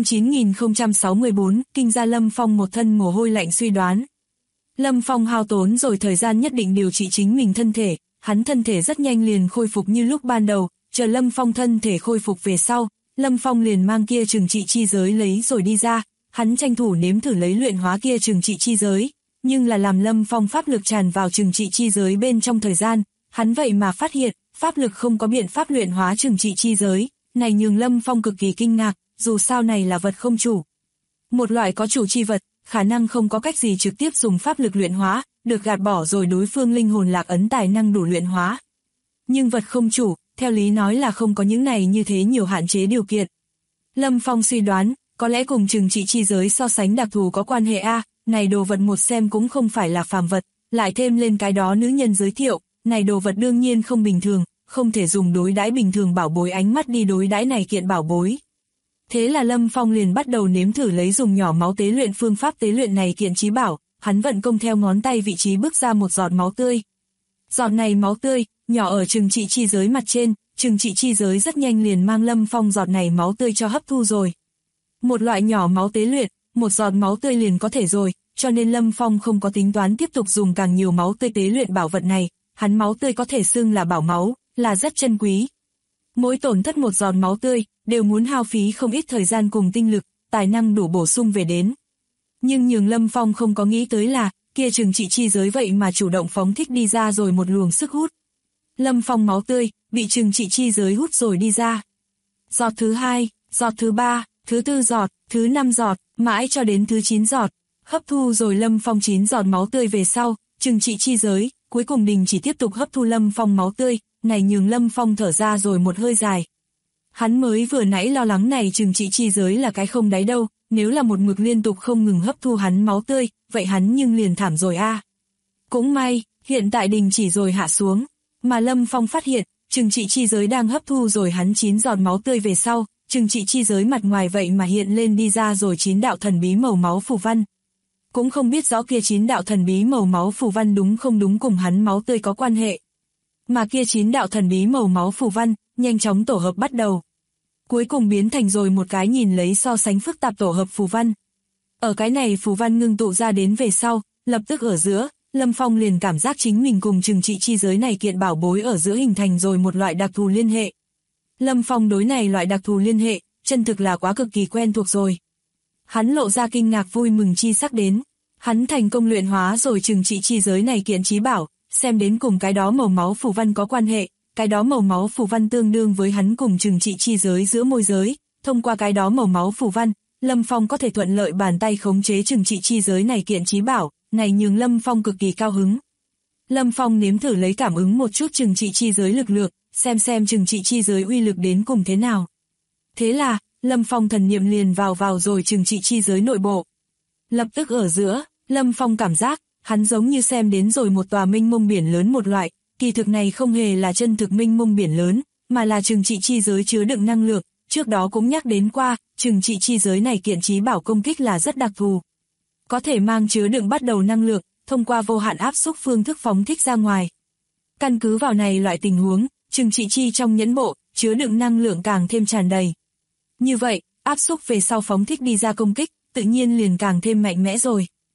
9064, kinh ra Lâm Phong một thân mồ hôi lạnh suy đoán. Lâm Phong hao tốn rồi thời gian nhất định điều trị chính mình thân thể, hắn thân thể rất nhanh liền khôi phục như lúc ban đầu, chờ Lâm Phong thân thể khôi phục về sau, Lâm Phong liền mang kia trừng trị chi giới lấy rồi đi ra, hắn tranh thủ nếm thử lấy luyện hóa kia trừng trị chi giới, nhưng là làm Lâm Phong pháp lực tràn vào trừng trị chi giới bên trong thời gian, hắn vậy mà phát hiện, pháp lực không có biện pháp luyện hóa trừng trị chi giới, này nhường Lâm Phong cực kỳ kinh ngạc, dù sao này là vật không chủ. Một loại có chủ chi vật, khả năng không có cách gì trực tiếp dùng pháp lực luyện hóa, được gạt bỏ rồi đối phương linh hồn lạc ấn tài năng đủ luyện hóa. Nhưng vật không chủ, theo lý nói là không có những này như thế nhiều hạn chế điều kiện. Lâm Phong suy đoán, có lẽ cùng trừng trị chi giới so sánh đặc thù có quan hệ này đồ vật một xem cũng không phải là phàm vật, lại thêm lên cái đó nữ nhân giới thiệu, này đồ vật đương nhiên không bình thường, không thể dùng đối đãi bình thường bảo bối ánh mắt đi đối đãi này kiện bảo bối. Thế là Lâm Phong liền bắt đầu nếm thử lấy dùng nhỏ máu tế luyện phương pháp tế luyện này kiện chí bảo, hắn vận công theo ngón tay vị trí bước ra một giọt máu tươi. Giọt này máu tươi, nhỏ ở trừng trị chi giới mặt trên, trừng trị chi giới rất nhanh liền mang Lâm Phong giọt này máu tươi cho hấp thu rồi. Một loại nhỏ máu tế luyện, một giọt máu tươi liền có thể rồi, cho nên Lâm Phong không có tính toán tiếp tục dùng càng nhiều máu tươi tế luyện bảo vật này, hắn máu tươi có thể xưng là bảo máu, là rất chân quý. Mỗi tổn thất một giọt máu tươi, đều muốn hao phí không ít thời gian cùng tinh lực, tài năng đủ bổ sung về đến. Nhưng nhường Lâm Phong không có nghĩ tới là, kia trừng trị chi giới vậy mà chủ động phóng thích đi ra rồi một luồng sức hút. Lâm Phong máu tươi, bị trừng trị chi giới hút rồi đi ra. Giọt thứ 2, giọt thứ 3, thứ 4 giọt, thứ 5 giọt, mãi cho đến thứ 9 giọt. Hấp thu rồi Lâm Phong 9 giọt máu tươi về sau, trừng trị chi giới, cuối cùng đình chỉ tiếp tục hấp thu Lâm Phong máu tươi, này nhường Lâm Phong thở ra rồi một hơi dài. Hắn mới vừa nãy lo lắng này trừng trị chi giới là cái không đáy đâu, nếu là một mực liên tục không ngừng hấp thu hắn máu tươi, vậy hắn nhưng liền thảm rồi Cũng may, hiện tại đình chỉ rồi hạ xuống, mà Lâm Phong phát hiện, trừng trị chi giới đang hấp thu rồi hắn 9 giọt máu tươi về sau, trừng trị chi giới mặt ngoài vậy mà hiện lên đi ra rồi 9 đạo thần bí màu máu phù văn. Cũng không biết rõ kia 9 đạo thần bí màu máu phù văn đúng không đúng cùng hắn máu tươi có quan hệ. Mà kia 9 đạo thần bí màu máu phù văn, nhanh chóng tổ hợp bắt đầu. Cuối cùng biến thành rồi một cái nhìn lấy so sánh phức tạp tổ hợp phù văn. Ở cái này phù văn ngưng tụ ra đến về sau, lập tức ở giữa, Lâm Phong liền cảm giác chính mình cùng trừng trị chi giới này kiện bảo bối ở giữa hình thành rồi một loại đặc thù liên hệ. Lâm Phong đối này loại đặc thù liên hệ, chân thực là quá cực kỳ quen thuộc rồi. Hắn lộ ra kinh ngạc vui mừng chi sắc đến. Hắn thành công luyện hóa rồi trừng trị chi giới này kiện chí bảo, xem đến cùng cái đó màu máu phù văn có quan hệ, cái đó màu máu phù văn tương đương với hắn cùng trừng trị chi giới giữa môi giới, thông qua cái đó màu máu phù văn, Lâm Phong có thể thuận lợi bàn tay khống chế trừng trị chi giới này kiện chí bảo, này nhường Lâm Phong cực kỳ cao hứng. Lâm Phong nếm thử lấy cảm ứng một chút trừng trị chi giới lực lượng, xem trừng trị chi giới uy lực đến cùng thế nào. Thế là, Lâm Phong thần niệm liền vào rồi trừng trị chi giới nội bộ. Lập tức ở giữa, Lâm Phong cảm giác, hắn giống như xem đến rồi một tòa mênh mông biển lớn một loại, kỳ thực này không hề là chân thực mênh mông biển lớn, mà là trừng trị chi giới chứa đựng năng lượng, trước đó cũng nhắc đến qua, trừng trị chi giới này kiện chí bảo công kích là rất đặc thù. Có thể mang chứa đựng bắt đầu năng lượng, thông qua vô hạn áp xúc phương thức phóng thích ra ngoài. Căn cứ vào này loại tình huống, trừng trị chi trong nhẫn bộ, chứa đựng năng lượng càng thêm tràn đầy. Như vậy, áp xúc về sau phóng thích đi ra công kích, tự nhiên liền càng thêm mạnh mẽ rồi.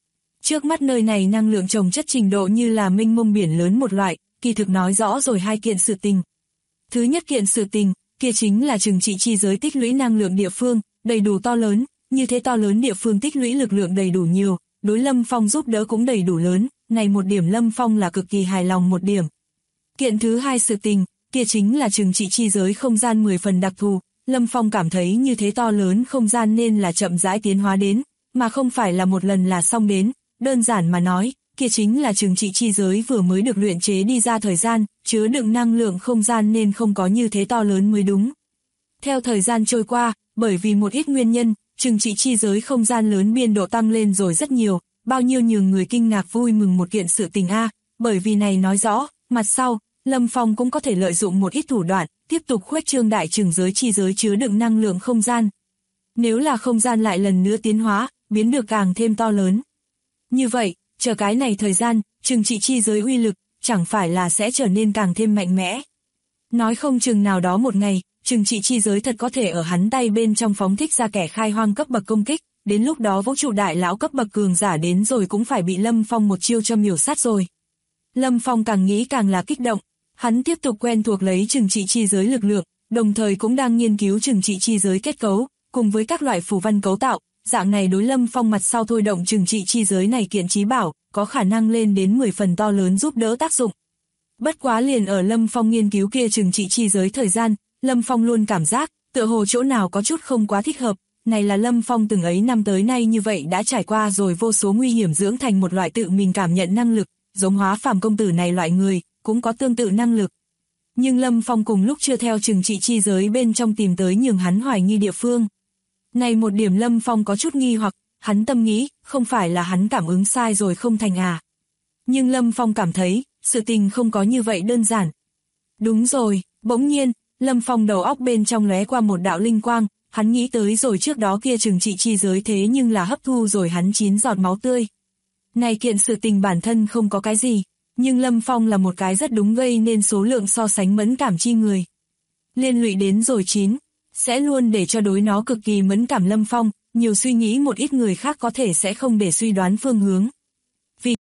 Trước mắt nơi này năng lượng chồng chất trình độ như là mênh mông biển lớn một loại, kỳ thực nói rõ rồi hai kiện sự tình. Thứ nhất kiện sự tình, kia chính là trừng trị chi giới tích lũy năng lượng địa phương, đầy đủ to lớn, như thế to lớn địa phương tích lũy lực lượng đầy đủ nhiều, đối Lâm Phong giúp đỡ cũng đầy đủ lớn, này một điểm Lâm Phong là cực kỳ hài lòng một điểm. Kiện thứ hai sự tình, kia chính là trừng trị chi giới không gian 10 phần đặc thù, Lâm Phong cảm thấy như thế to lớn không gian nên là chậm rãi tiến hóa đến, mà không phải là một lần là xong đến, đơn giản mà nói, kia chính là trừng trị chi giới vừa mới được luyện chế đi ra thời gian, chứa đựng năng lượng không gian nên không có như thế to lớn mới đúng. Theo thời gian trôi qua, bởi vì một ít nguyên nhân, trừng trị chi giới không gian lớn biên độ tăng lên rồi rất nhiều, bao nhiêu nhường người kinh ngạc vui mừng một kiện sự tình a, bởi vì này nói rõ, mặt sau, Lâm Phong cũng có thể lợi dụng một ít thủ đoạn, tiếp tục khuếch trương đại trừng giới chi giới chứa đựng năng lượng không gian. Nếu là không gian lại lần nữa tiến hóa, biến được càng thêm to lớn. Như vậy, chờ cái này thời gian, trừng trị chi giới uy lực, chẳng phải là sẽ trở nên càng thêm mạnh mẽ. Nói không chừng nào đó một ngày, trừng trị chi giới thật có thể ở hắn tay bên trong phóng thích ra kẻ khai hoang cấp bậc công kích, đến lúc đó vũ trụ đại lão cấp bậc cường giả đến rồi cũng phải bị Lâm Phong một chiêu cho miểu sát rồi. Lâm Phong càng nghĩ càng là kích động, hắn tiếp tục quen thuộc lấy trừng trị chi giới lực lượng, đồng thời cũng đang nghiên cứu trừng trị chi giới kết cấu, cùng với các loại phù văn cấu tạo, dạng này đối Lâm Phong mặt sau thôi động trừng trị chi giới này kiện chí bảo, có khả năng lên đến 10 phần to lớn giúp đỡ tác dụng. Bất quá liền ở Lâm Phong nghiên cứu kia trừng trị chi giới thời gian, Lâm Phong luôn cảm giác, tựa hồ chỗ nào có chút không quá thích hợp, này là Lâm Phong từng ấy năm tới nay như vậy đã trải qua rồi vô số nguy hiểm dưỡng thành một loại tự mình cảm nhận năng lực, giống Hóa Phàm công tử này loại người, cũng có tương tự năng lực. Nhưng Lâm Phong cùng lúc chưa theo trừng trị chi giới bên trong tìm tới nhường hắn hoài nghi địa phương. Này một điểm Lâm Phong có chút nghi hoặc, hắn tâm nghĩ, không phải là hắn cảm ứng sai rồi không thành à. Nhưng Lâm Phong cảm thấy, sự tình không có như vậy đơn giản. Đúng rồi, bỗng nhiên, Lâm Phong đầu óc bên trong lóe qua một đạo linh quang, hắn nghĩ tới rồi trước đó kia trừng trị chi giới thế nhưng là hấp thu rồi hắn 9 giọt máu tươi. Này kiện sự tình bản thân không có cái gì, nhưng Lâm Phong là một cái rất đúng gây nên số lượng so sánh mẫn cảm chi người. Liên lụy đến rồi 9, sẽ luôn để cho đối nó cực kỳ mẫn cảm Lâm Phong, nhiều suy nghĩ một ít người khác có thể sẽ không để suy đoán phương hướng. Vì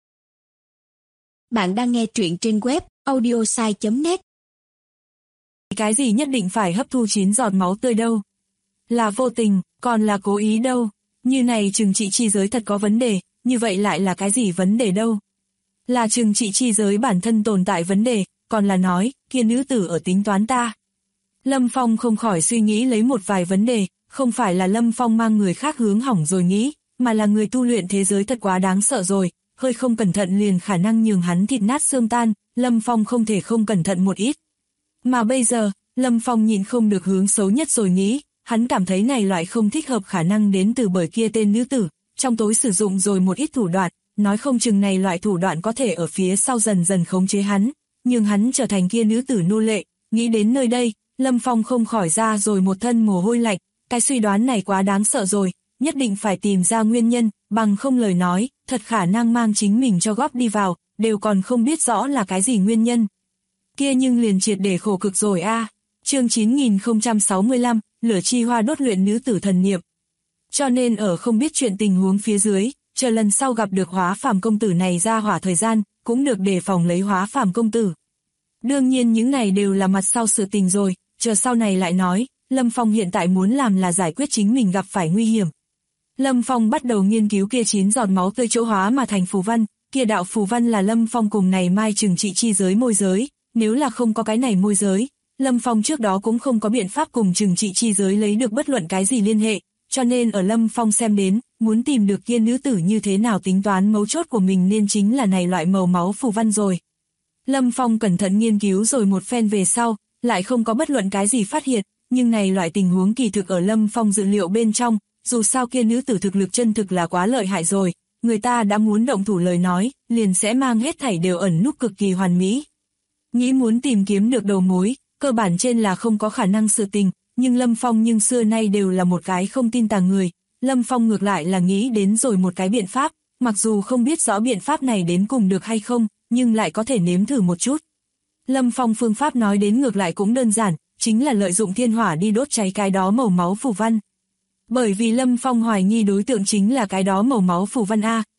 bạn đang nghe truyện trên web audiosai.net. Cái gì nhất định phải hấp thu 9 giọt máu tươi đâu? Là vô tình, còn là cố ý đâu? Như này trừng trị chi giới thật có vấn đề, như vậy lại là cái gì vấn đề đâu? Là trừng trị chi giới bản thân tồn tại vấn đề, còn là nói, kia nữ tử ở tính toán ta. Lâm Phong không khỏi suy nghĩ lấy một vài vấn đề, không phải là Lâm Phong mang người khác hướng hỏng rồi nghĩ, mà là người tu luyện thế giới thật quá đáng sợ rồi, hơi không cẩn thận liền khả năng nhường hắn thịt nát xương tan, Lâm Phong không thể không cẩn thận một ít. Mà bây giờ, Lâm Phong nhịn không được hướng xấu nhất rồi nghĩ, hắn cảm thấy này loại không thích hợp khả năng đến từ bởi kia tên nữ tử, trong tối sử dụng rồi một ít thủ đoạn, nói không chừng này loại thủ đoạn có thể ở phía sau dần dần khống chế hắn, nhưng hắn trở thành kia nữ tử nô lệ, nghĩ đến nơi đây, Lâm Phong không khỏi ra rồi một thân mồ hôi lạnh, cái suy đoán này quá đáng sợ rồi, nhất định phải tìm ra nguyên nhân, bằng không lời nói, thật khả năng mang chính mình cho góp đi vào, đều còn không biết rõ là cái gì nguyên nhân. Kia nhưng liền triệt để khổ cực rồi a. Chương 9065, lửa chi hoa đốt luyện nữ tử thần niệm. Cho nên ở không biết chuyện tình huống phía dưới, chờ lần sau gặp được Hóa Phàm công tử này ra hỏa thời gian, cũng được đề phòng lấy Hóa Phàm công tử. Đương nhiên những này đều là mặt sau sự tình rồi, chờ sau này lại nói, Lâm Phong hiện tại muốn làm là giải quyết chính mình gặp phải nguy hiểm. Lâm Phong bắt đầu nghiên cứu kia 9 giọt máu tươi chỗ hóa mà thành phù văn, kia đạo phù văn là Lâm Phong cùng này mai trừng trị chi giới môi giới, nếu là không có cái này môi giới, Lâm Phong trước đó cũng không có biện pháp cùng trừng trị chi giới lấy được bất luận cái gì liên hệ, cho nên ở Lâm Phong xem đến, muốn tìm được kia nữ tử như thế nào tính toán mấu chốt của mình nên chính là này loại màu máu phù văn rồi. Lâm Phong cẩn thận nghiên cứu rồi một phen về sau, lại không có bất luận cái gì phát hiện, nhưng này loại tình huống kỳ thực ở Lâm Phong dự liệu bên trong, dù sao kia nữ tử thực lực chân thực là quá lợi hại rồi, người ta đã muốn động thủ lời nói, liền sẽ mang hết thảy đều ẩn núp cực kỳ hoàn mỹ. Nghĩ muốn tìm kiếm được đầu mối, cơ bản trên là không có khả năng sự tình, nhưng Lâm Phong nhưng xưa nay đều là một cái không tin tàng người, Lâm Phong ngược lại là nghĩ đến rồi một cái biện pháp, mặc dù không biết rõ biện pháp này đến cùng được hay không, nhưng lại có thể nếm thử một chút. Lâm Phong phương pháp nói đến ngược lại cũng đơn giản, chính là lợi dụng thiên hỏa đi đốt cháy cái đó màu máu phù văn. Bởi vì Lâm Phong hoài nghi đối tượng chính là cái đó màu máu phù văn A,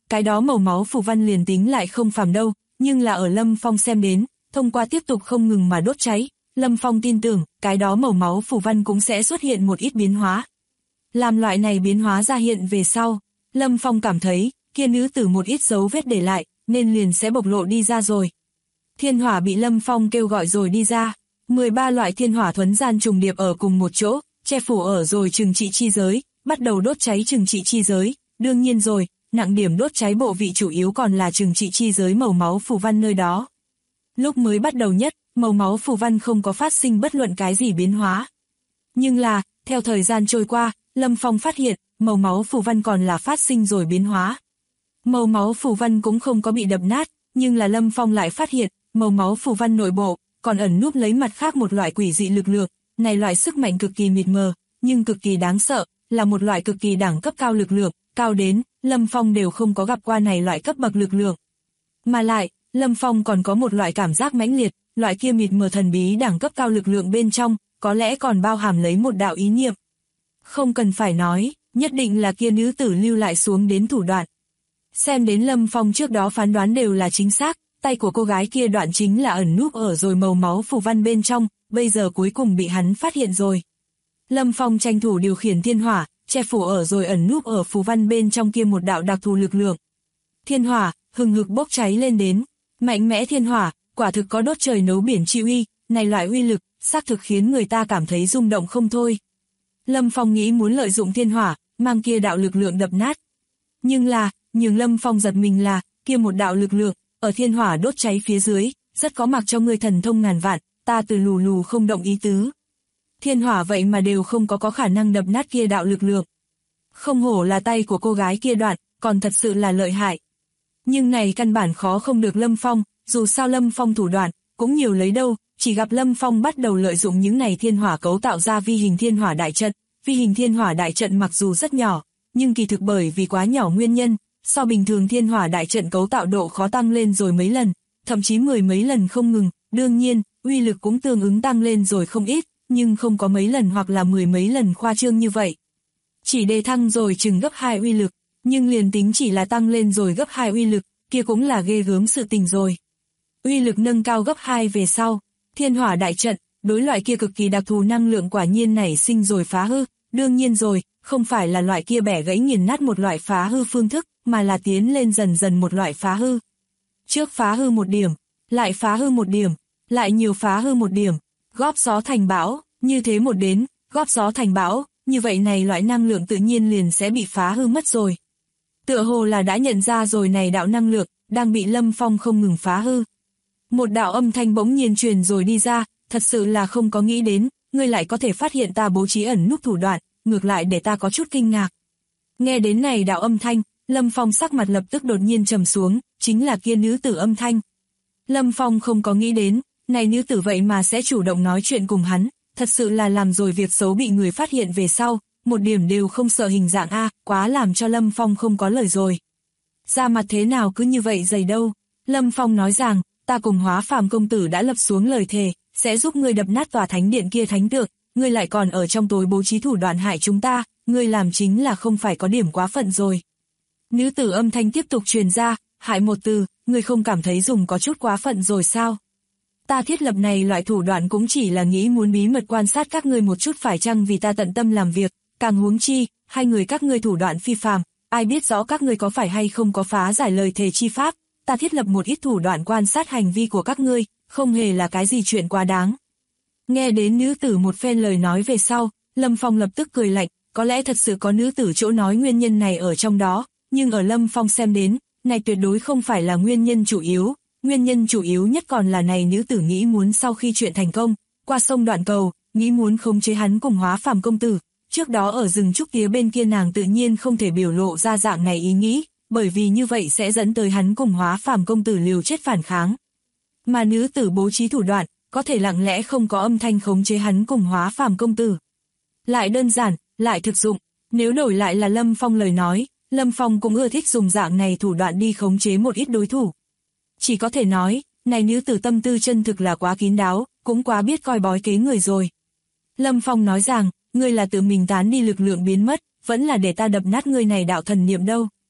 cái đó màu máu phù văn liền tính lại không phàm đâu, nhưng là ở Lâm Phong xem đến, thông qua tiếp tục không ngừng mà đốt cháy, Lâm Phong tin tưởng, cái đó màu máu phù văn cũng sẽ xuất hiện một ít biến hóa. Làm loại này biến hóa ra hiện về sau, Lâm Phong cảm thấy, kia nữ tử một ít dấu vết để lại, nên liền sẽ bộc lộ đi ra rồi. Thiên hỏa bị Lâm Phong kêu gọi rồi đi ra, 13 loại thiên hỏa thuấn gian trùng điệp ở cùng một chỗ, che phủ ở rồi trừng trị chi giới, bắt đầu đốt cháy trừng trị chi giới, đương nhiên rồi, nặng điểm đốt cháy bộ vị chủ yếu còn là trừng trị chi giới màu máu phù văn nơi đó. Lúc mới bắt đầu nhất, màu máu phù văn không có phát sinh bất luận cái gì biến hóa. Nhưng là, theo thời gian trôi qua, Lâm Phong phát hiện, màu máu phù văn còn là phát sinh rồi biến hóa. Màu máu phù văn cũng không có bị đập nát, nhưng là Lâm Phong lại phát hiện, màu máu phù văn nội bộ, còn ẩn núp lấy mặt khác một loại quỷ dị lực lượng, này loại sức mạnh cực kỳ mịt mờ, nhưng cực kỳ đáng sợ, là một loại cực kỳ đẳng cấp cao lực lượng, cao đến, Lâm Phong đều không có gặp qua này loại cấp bậc lực lượng. Mà lại, Lâm Phong còn có một loại cảm giác mãnh liệt, loại kia mịt mờ thần bí đẳng cấp cao lực lượng bên trong, có lẽ còn bao hàm lấy một đạo ý niệm. Không cần phải nói, nhất định là kia nữ tử lưu lại xuống đến thủ đoạn. Xem đến Lâm Phong trước đó phán đoán đều là chính xác, tay của cô gái kia đoạn chính là ẩn núp ở rồi màu máu phù văn bên trong, bây giờ cuối cùng bị hắn phát hiện rồi. Lâm Phong tranh thủ điều khiển thiên hỏa, che phủ ở rồi ẩn núp ở phù văn bên trong kia một đạo đặc thù lực lượng. Thiên hỏa, hừng hực bốc cháy lên đến, mạnh mẽ thiên hỏa, quả thực có đốt trời nấu biển chi uy, này loại uy lực, xác thực khiến người ta cảm thấy rung động không thôi. Lâm Phong nghĩ muốn lợi dụng thiên hỏa, mang kia đạo lực lượng đập nát. Nhưng là, nhường Lâm Phong giật mình là, kia một đạo lực lượng, ở thiên hỏa đốt cháy phía dưới, rất có mặc cho người thần thông ngàn vạn, ta từ lù lù không động ý tứ. Thiên hỏa vậy mà đều không có khả năng đập nát kia đạo lực lượng. Không hổ là tay của cô gái kia đoạn, còn thật sự là lợi hại. Nhưng này căn bản khó không được Lâm Phong, dù sao Lâm Phong thủ đoạn, cũng nhiều lấy đâu, chỉ gặp Lâm Phong bắt đầu lợi dụng những này thiên hỏa cấu tạo ra vi hình thiên hỏa đại trận. Vi hình thiên hỏa đại trận mặc dù rất nhỏ, nhưng kỳ thực bởi vì quá nhỏ nguyên nhân, so bình thường thiên hỏa đại trận cấu tạo độ khó tăng lên rồi mấy lần, thậm chí 10 mấy lần không ngừng, đương nhiên, uy lực cũng tương ứng tăng lên rồi không ít, nhưng không có mấy lần hoặc là 10 mấy lần khoa trương như vậy. Chỉ đề thăng rồi chừng gấp 2 uy lực, nhưng liền tính chỉ là tăng lên rồi gấp 2 uy lực, kia cũng là ghê gớm sự tình rồi. Uy lực nâng cao gấp 2 về sau, thiên hỏa đại trận, đối loại kia cực kỳ đặc thù năng lượng quả nhiên nảy sinh rồi phá hư, đương nhiên rồi, không phải là loại kia bẻ gãy nghiền nát một loại phá hư phương thức, mà là tiến lên dần dần một loại phá hư. Trước phá hư một điểm, lại phá hư một điểm, lại nhiều phá hư một điểm, góp gió thành bão, như thế một đến, góp gió thành bão, như vậy này loại năng lượng tự nhiên liền sẽ bị phá hư mất rồi. Tựa hồ là đã nhận ra rồi này đạo năng lượng, đang bị Lâm Phong không ngừng phá hư. Một đạo âm thanh bỗng nhiên truyền rồi đi ra, thật sự là không có nghĩ đến, ngươi lại có thể phát hiện ta bố trí ẩn núp thủ đoạn, ngược lại để ta có chút kinh ngạc. Nghe đến này đạo âm thanh, Lâm Phong sắc mặt lập tức đột nhiên trầm xuống, chính là kia nữ tử âm thanh. Lâm Phong không có nghĩ đến, này nữ tử vậy mà sẽ chủ động nói chuyện cùng hắn, thật sự là làm rồi việc xấu bị người phát hiện về sau, một điểm đều không sợ hình dạng a, quá làm cho Lâm Phong không có lời rồi. Da mặt thế nào cứ như vậy dày đâu, Lâm Phong nói rằng, ta cùng Hóa Phàm công tử đã lập xuống lời thề, sẽ giúp ngươi đập nát tòa thánh điện kia thánh tượng, ngươi lại còn ở trong tối bố trí thủ đoạn hại chúng ta, ngươi làm chính là không phải có điểm quá phận rồi. Nữ tử âm thanh tiếp tục truyền ra, hại một từ, ngươi không cảm thấy dùng có chút quá phận rồi sao? Ta thiết lập này loại thủ đoạn cũng chỉ là nghĩ muốn bí mật quan sát các ngươi một chút phải chăng vì ta tận tâm làm việc, càng huống chi, hai người các ngươi thủ đoạn phi phàm, ai biết rõ các ngươi có phải hay không có phá giải lời thề chi pháp, ta thiết lập một ít thủ đoạn quan sát hành vi của các ngươi, không hề là cái gì chuyện quá đáng. Nghe đến nữ tử một phen lời nói về sau, Lâm Phong lập tức cười lạnh, có lẽ thật sự có nữ tử chỗ nói nguyên nhân này ở trong đó, nhưng ở Lâm Phong xem đến, này tuyệt đối không phải là nguyên nhân chủ yếu, nguyên nhân chủ yếu nhất còn là này nữ tử nghĩ muốn sau khi chuyện thành công, qua sông đoạn cầu, nghĩ muốn khống chế hắn cùng Hóa Phàm công tử, trước đó ở rừng trúc tía bên kia nàng tự nhiên không thể biểu lộ ra dạng này ý nghĩ, bởi vì như vậy sẽ dẫn tới hắn cùng Hóa Phàm công tử liều chết phản kháng. Mà nữ tử bố trí thủ đoạn, có thể lặng lẽ không có âm thanh khống chế hắn cùng Hóa Phàm công tử. Lại đơn giản, lại thực dụng, nếu đổi lại là Lâm Phong lời nói, Lâm Phong cũng ưa thích dùng dạng này thủ đoạn đi khống chế một ít đối thủ. Chỉ có thể nói, này nữ tử tâm tư chân thực là quá kín đáo, cũng quá biết coi bói kế người rồi. Lâm Phong nói rằng, ngươi là tự mình tán đi lực lượng biến mất, vẫn là để ta đập nát ngươi này đạo thần niệm đâu.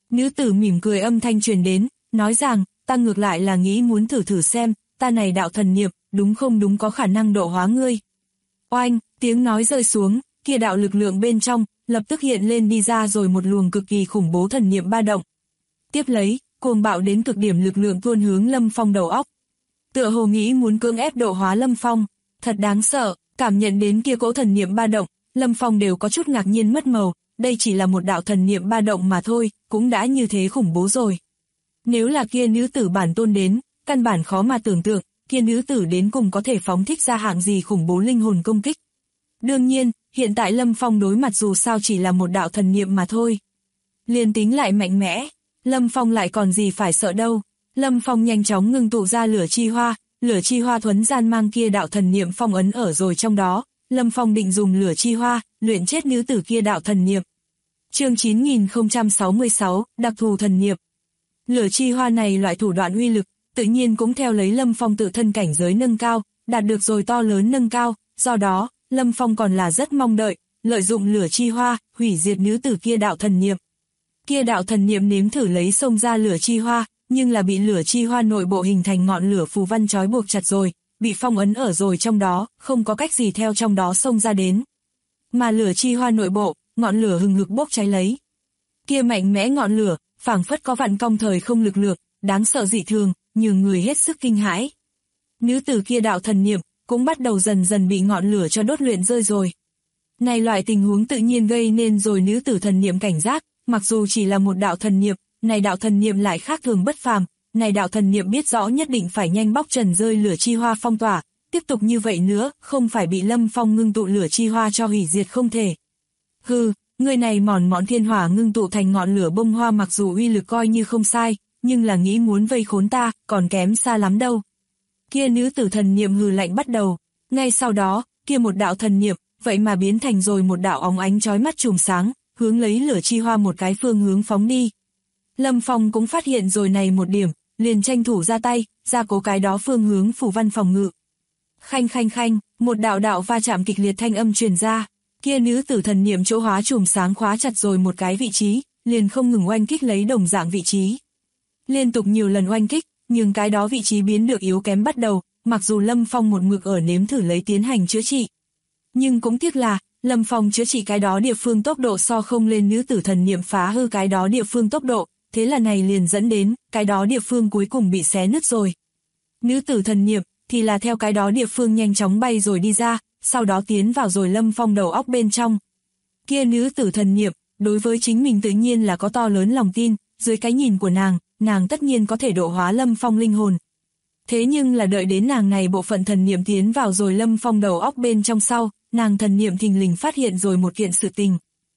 Nữ tử mỉm cười âm thanh truyền đến, nói rằng, ta ngược lại là nghĩ muốn thử xem, ta này đạo thần niệm, đúng không đúng có khả năng độ hóa ngươi. Oanh, tiếng nói rơi xuống, kia đạo lực lượng bên trong, lập tức hiện lên đi ra rồi một luồng cực kỳ khủng bố thần niệm ba động. Tiếp lấy, cuồng bạo đến cực điểm lực lượng tuôn hướng Lâm Phong đầu óc. Tựa hồ nghĩ muốn cưỡng ép độ hóa Lâm Phong, thật đáng sợ, cảm nhận đến kia cỗ thần niệm ba động, Lâm Phong đều có chút ngạc nhiên mất màu, đây chỉ là một đạo thần niệm ba động mà thôi, cũng đã như thế khủng bố rồi. Nếu là kia nữ tử bản tôn đến, căn bản khó mà tưởng tượng, kia nữ tử đến cùng có thể phóng thích ra hạng gì khủng bố linh hồn công kích. Đương nhiên, hiện tại Lâm Phong đối mặt dù sao chỉ là một đạo thần niệm mà thôi. Liên tính lại mạnh mẽ, Lâm Phong lại còn gì phải sợ đâu. Lâm Phong nhanh chóng ngưng tụ ra lửa chi hoa thuấn gian mang kia đạo thần niệm phong ấn ở rồi trong đó. Lâm Phong định dùng lửa chi hoa, luyện chết nữ tử kia đạo thần niệm. Chương 9066, đặc thù thần niệm. Lửa chi hoa này loại thủ đoạn uy lực, tự nhiên cũng theo lấy Lâm Phong tự thân cảnh giới nâng cao, đạt được rồi to lớn nâng cao, do đó, Lâm Phong còn là rất mong đợi, lợi dụng lửa chi hoa, hủy diệt nữ tử kia đạo thần niệm. Kia đạo thần niệm nếm thử lấy xông ra lửa chi hoa, nhưng là bị lửa chi hoa nội bộ hình thành ngọn lửa phù văn trói buộc chặt rồi, bị phong ấn ở rồi trong đó, không có cách gì theo trong đó xông ra đến. Mà lửa chi hoa nội bộ, ngọn lửa hừng hực bốc cháy lấy. Kia mạnh mẽ ngọn lửa, phảng phất có vạn cong thời không lực lượng, đáng sợ dị thường, nhường người hết sức kinh hãi. Nữ tử kia đạo thần niệm cũng bắt đầu dần dần bị ngọn lửa cho đốt luyện rơi rồi. Này loại tình huống tự nhiên gây nên rồi nữ tử thần niệm cảnh giác, mặc dù chỉ là một đạo thần niệm, này đạo thần niệm lại khác thường bất phàm, này đạo thần niệm biết rõ nhất định phải nhanh bóc trần rơi lửa chi hoa phong tỏa, tiếp tục như vậy nữa, không phải bị Lâm Phong ngưng tụ lửa chi hoa cho hủy diệt không thể. Hừ, người này mòn mọn thiên hỏa ngưng tụ thành ngọn lửa bông hoa mặc dù uy lực coi như không sai, nhưng là nghĩ muốn vây khốn ta, còn kém xa lắm đâu. Kia nữ tử thần niệm hừ lạnh bắt đầu, ngay sau đó, kia một đạo thần niệm, vậy mà biến thành rồi một đạo óng ánh chói mắt chùm sáng, hướng lấy lửa chi hoa một cái phương hướng phóng đi. Lâm Phong cũng phát hiện rồi này một điểm, liền tranh thủ ra tay, ra cố cái đó phương hướng phủ văn phòng ngự. Khanh khanh khanh, một đạo va chạm kịch liệt thanh âm truyền ra, kia nữ tử thần niệm chỗ hóa chùm sáng khóa chặt rồi một cái vị trí, liền không ngừng oanh kích lấy đồng dạng vị trí. Liên tục nhiều lần oanh kích, nhưng cái đó vị trí biến được yếu kém bắt đầu, mặc dù Lâm Phong một mực ở nếm thử lấy tiến hành chữa trị. Nhưng cũng tiếc là, Lâm Phong chữa trị cái đó địa phương tốc độ so không lên nữ tử thần niệm phá hư cái đó địa phương tốc độ, thế là này liền dẫn đến, cái đó địa phương cuối cùng bị xé nứt rồi. Nữ tử thần niệm, thì là theo cái đó địa phương nhanh chóng bay rồi đi ra, sau đó tiến vào rồi Lâm Phong đầu óc bên trong. Kia nữ tử thần niệm, đối với chính mình tự nhiên là có to lớn lòng tin, dưới cái nhìn của nàng tất nhiên có thể độ hóa Lâm Phong linh hồn. Thế nhưng là đợi đến nàng này bộ phận thần niệm tiến vào rồi Lâm Phong đầu óc bên trong sau, nàng thần niệm thình lình phát hiện rồi một kiện sự tình.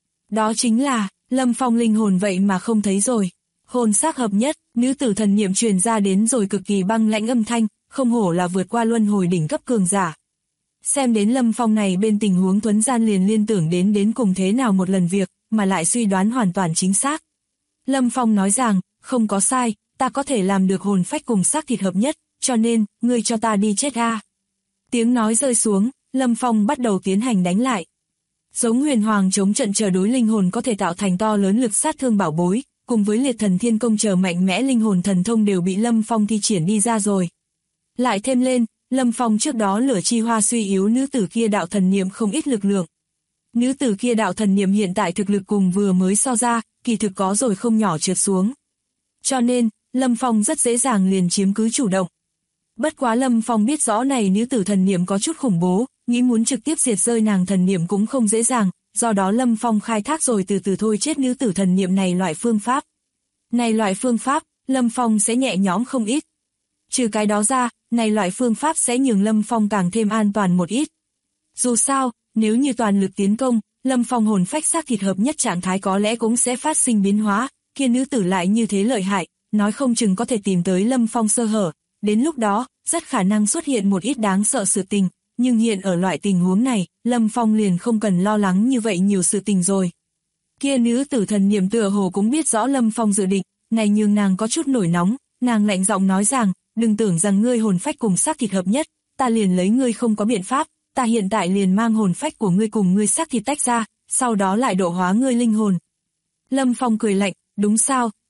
Đó chính là, Lâm Phong linh hồn vậy mà không thấy rồi. Hồn xác hợp nhất, nữ tử thần niệm truyền ra đến rồi cực kỳ băng lãnh âm thanh, không hổ là vượt qua luân hồi đỉnh cấp cường giả. Xem đến Lâm Phong này bên tình huống thuấn gian liền liên tưởng đến cùng thế nào một lần việc, mà lại suy đoán hoàn toàn chính xác. Lâm Phong nói rằng, không có sai, ta có thể làm được hồn phách cùng xác thịt hợp nhất, cho nên, ngươi cho ta đi chết a. Tiếng nói rơi xuống, Lâm Phong bắt đầu tiến hành đánh lại. Giống huyền hoàng chống trận chờ đối linh hồn có thể tạo thành to lớn lực sát thương bảo bối, cùng với liệt thần thiên công chờ mạnh mẽ linh hồn thần thông đều bị Lâm Phong thi triển đi ra rồi. Lại thêm lên, Lâm Phong trước đó lửa chi hoa suy yếu nữ tử kia đạo thần niệm không ít lực lượng. Nữ tử kia đạo thần niệm hiện tại thực lực cùng vừa mới so ra, kỳ thực có rồi không nhỏ trượt xuống. Cho nên, Lâm Phong rất dễ dàng liền chiếm cứ chủ động. Bất quá Lâm Phong biết rõ này nữ tử thần niệm có chút khủng bố, nghĩ muốn trực tiếp diệt rơi nàng thần niệm cũng không dễ dàng, do đó Lâm Phong khai thác rồi từ từ thôi chết nữ tử thần niệm này loại phương pháp. Này loại phương pháp, Lâm Phong sẽ nhẹ nhõm không ít. Trừ cái đó ra, này loại phương pháp sẽ nhường Lâm Phong càng thêm an toàn một ít. Dù sao, nếu như toàn lực tiến công, Lâm Phong hồn phách xác thịt hợp nhất trạng thái có lẽ cũng sẽ phát sinh biến hóa, kia nữ tử lại như thế lợi hại, nói không chừng có thể tìm tới Lâm Phong sơ hở, đến lúc đó, rất khả năng xuất hiện một ít đáng sợ sự tình, nhưng hiện ở loại tình huống này, Lâm Phong liền không cần lo lắng như vậy nhiều sự tình rồi. Kia nữ tử thần niệm tựa hồ cũng biết rõ Lâm Phong dự định, này nhưng nàng có chút nổi nóng, nàng lạnh giọng nói rằng, đừng tưởng rằng ngươi hồn phách cùng xác thịt hợp nhất, ta liền lấy ngươi không có biện pháp, ta hiện tại liền mang hồn phách của ngươi cùng ngươi xác thịt tách ra, sau đó lại độ hóa ngươi linh hồn. Lâm Phong cười lạnh, đúng sao,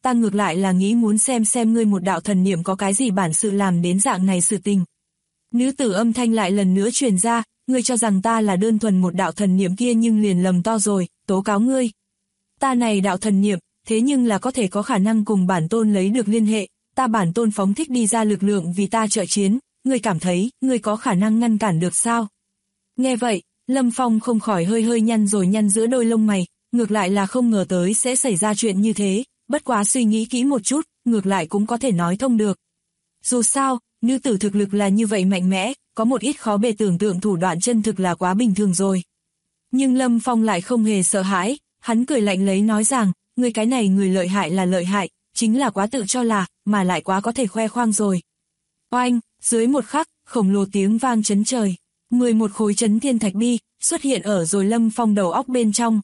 ta ngược lại là nghĩ muốn xem ngươi một đạo thần niệm có cái gì bản sự làm đến dạng này sự tình. Nữ tử âm thanh lại lần nữa truyền ra, ngươi cho rằng ta là đơn thuần một đạo thần niệm kia nhưng liền lầm to rồi, tố cáo ngươi. Ta này đạo thần niệm, thế nhưng là có thể có khả năng cùng bản tôn lấy được liên hệ, ta bản tôn phóng thích đi ra lực lượng vì ta trợ chiến, ngươi cảm thấy, ngươi có khả năng ngăn cản được sao? Nghe vậy, Lâm Phong không khỏi hơi nhăn giữa đôi lông mày, ngược lại là không ngờ tới sẽ xảy ra chuyện như thế, bất quá suy nghĩ kỹ một chút, ngược lại cũng có thể nói thông được. Dù sao, nữ tử thực lực là như vậy mạnh mẽ, có một ít khó bề tưởng tượng thủ đoạn chân thực là quá bình thường rồi. Nhưng Lâm Phong lại không hề sợ hãi, hắn cười lạnh lấy nói rằng, người cái này người lợi hại là lợi hại, chính là quá tự cho là, mà lại quá có thể khoe khoang rồi. Oanh, dưới một khắc, khổng lồ tiếng vang chấn trời, 11 khối chấn thiên thạch bi xuất hiện ở rồi Lâm Phong đầu óc bên trong.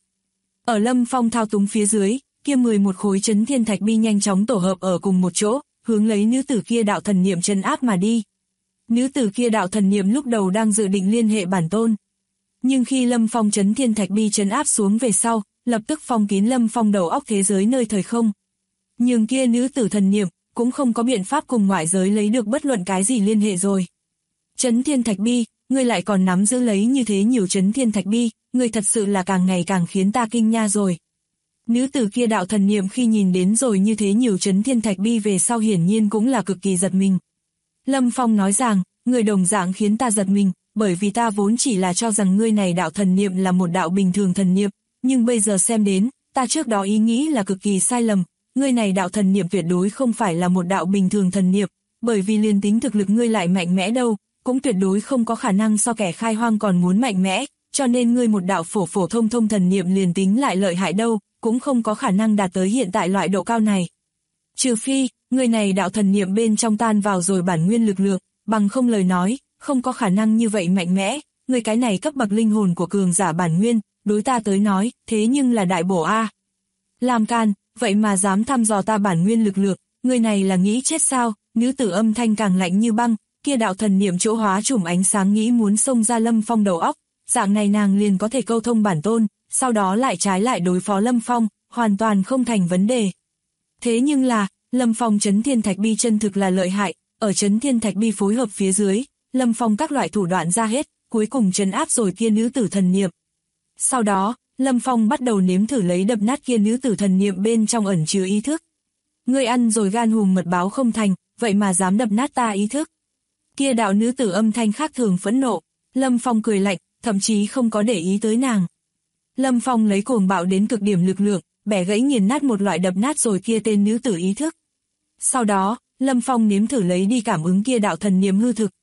Ở Lâm Phong thao túng phía dưới, kia 11 khối chấn thiên thạch bi nhanh chóng tổ hợp ở cùng một chỗ, hướng lấy nữ tử kia đạo thần niệm trấn áp mà đi. Nữ tử kia đạo thần niệm lúc đầu đang dự định liên hệ bản tôn. Nhưng khi Lâm Phong chấn thiên thạch bi trấn áp xuống về sau, lập tức phong kín Lâm Phong đầu óc thế giới nơi thời không. Nhưng kia nữ tử thần niệm cũng không có biện pháp cùng ngoại giới lấy được bất luận cái gì liên hệ rồi. Chấn thiên thạch bi, ngươi lại còn nắm giữ lấy như thế nhiều chấn thiên thạch bi, ngươi thật sự là càng ngày càng khiến ta kinh nha rồi. Nữ tử kia đạo thần niệm khi nhìn đến rồi như thế nhiều chấn thiên thạch bi về sau hiển nhiên cũng là cực kỳ giật mình. Lâm Phong nói rằng, ngươi đồng dạng khiến ta giật mình, bởi vì ta vốn chỉ là cho rằng ngươi này đạo thần niệm là một đạo bình thường thần niệm, nhưng bây giờ xem đến, ta trước đó ý nghĩ là cực kỳ sai lầm, ngươi này đạo thần niệm tuyệt đối không phải là một đạo bình thường thần niệm, bởi vì liền tính thực lực ngươi lại mạnh mẽ đâu, cũng tuyệt đối không có khả năng so kẻ khai hoang còn muốn mạnh mẽ, cho nên ngươi một đạo phổ thông thần niệm liền tính lại lợi hại đâu, cũng không có khả năng đạt tới hiện tại loại độ cao này. Trừ phi, ngươi này đạo thần niệm bên trong tan vào rồi bản nguyên lực lượng, bằng không lời nói, không có khả năng như vậy mạnh mẽ, ngươi cái này cấp bậc linh hồn của cường giả bản nguyên, đối ta tới nói, thế nhưng là đại bổ a. Làm can, vậy mà dám thăm dò ta bản nguyên lực lượng, ngươi này là nghĩ chết sao? Nữ tử âm thanh càng lạnh như băng, kia đạo thần niệm chỗ hóa chùm ánh sáng nghĩ muốn xông ra Lâm Phong đầu óc, dạng này nàng liền có thể câu thông bản tôn, sau đó lại trái lại đối phó Lâm Phong, hoàn toàn không thành vấn đề. Thế nhưng là, Lâm Phong chấn thiên thạch bi chân thực là lợi hại, ở chấn thiên thạch bi phối hợp phía dưới, Lâm Phong các loại thủ đoạn ra hết, cuối cùng trấn áp rồi kia nữ tử thần niệm. Sau đó, Lâm Phong bắt đầu nếm thử lấy đập nát kia nữ tử thần niệm bên trong ẩn chứa ý thức. Ngươi ăn rồi gan hùm mật báo không thành, vậy mà dám đập nát ta ý thức. Kia đạo nữ tử âm thanh khác thường phẫn nộ, Lâm Phong cười lạnh, thậm chí không có để ý tới nàng. Lâm Phong lấy cuồng bạo đến cực điểm lực lượng, bẻ gãy nghiền nát một loại đập nát rồi kia tên nữ tử ý thức. Sau đó, Lâm Phong nếm thử lấy đi cảm ứng kia đạo thần niệm hư thực.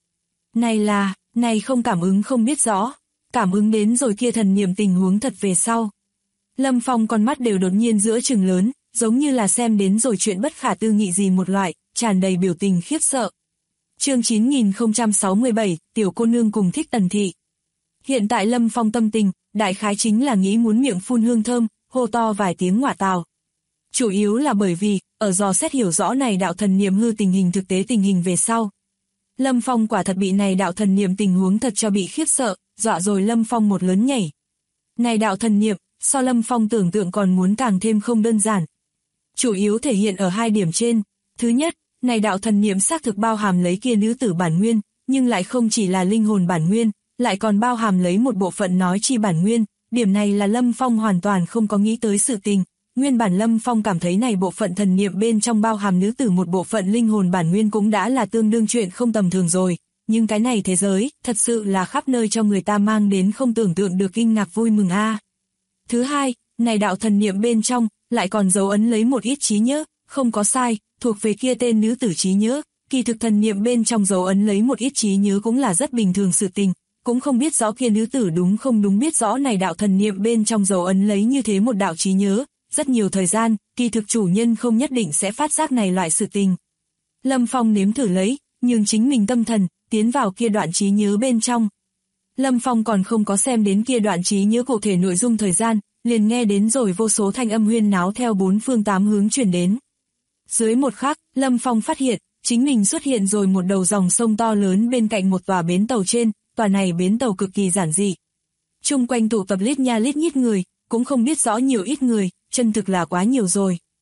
Này không cảm ứng không biết rõ, cảm ứng đến rồi kia thần niệm tình huống thật về sau. Lâm Phong con mắt đều đột nhiên giữa trừng lớn, giống như là xem đến rồi chuyện bất khả tư nghị gì một loại, tràn đầy biểu tình khiếp sợ. Chương 9067, tiểu cô nương cùng thích Tần thị. Hiện tại Lâm Phong tâm tình, đại khái chính là nghĩ muốn miệng phun hương thơm, hô to vài tiếng ngọa tào. Chủ yếu là bởi vì, ở dò xét hiểu rõ này đạo thần niệm hư tình hình thực tế tình hình về sau. Lâm Phong quả thật bị này đạo thần niệm tình huống thật cho bị khiếp sợ, dọa rồi Lâm Phong một lớn nhảy. Này đạo thần niệm, so Lâm Phong tưởng tượng còn muốn càng thêm không đơn giản. Chủ yếu thể hiện ở hai điểm trên. Thứ nhất, này đạo thần niệm xác thực bao hàm lấy kia nữ tử bản nguyên, nhưng lại không chỉ là linh hồn bản nguyên, lại còn bao hàm lấy một bộ phận nói chi bản nguyên. Điểm này là Lâm Phong hoàn toàn không có nghĩ tới sự tình. Nguyên bản Lâm Phong cảm thấy này bộ phận thần niệm bên trong bao hàm nữ tử một bộ phận linh hồn bản nguyên cũng đã là tương đương chuyện không tầm thường rồi. Nhưng cái này thế giới, thật sự là khắp nơi cho người ta mang đến không tưởng tượng được kinh ngạc vui mừng a. Thứ hai, này đạo thần niệm bên trong, lại còn dấu ấn lấy một ít trí nhớ, không có sai, thuộc về kia tên nữ tử trí nhớ. Kỳ thực thần niệm bên trong dấu ấn lấy một ít trí nhớ cũng là rất bình thường sự tình. Cũng không biết rõ kia nữ tử đúng không đúng biết rõ này đạo thần niệm bên trong dấu ấn lấy như thế một đạo trí nhớ. Rất nhiều thời gian, kỳ thực chủ nhân không nhất định sẽ phát giác này loại sự tình. Lâm Phong nếm thử lấy, nhưng chính mình tâm thần, tiến vào kia đoạn trí nhớ bên trong. Lâm Phong còn không có xem đến kia đoạn trí nhớ cụ thể nội dung thời gian, liền nghe đến rồi vô số thanh âm huyên náo theo bốn phương tám hướng truyền đến. Dưới một khắc, Lâm Phong phát hiện, chính mình xuất hiện rồi một đầu dòng sông to lớn bên cạnh một tòa bến tàu trên, tòa này bến tàu cực kỳ giản dị. Chung quanh tụ tập lít nha lít nhít người, cũng không biết rõ nhiều ít người, chân thực là quá nhiều rồi.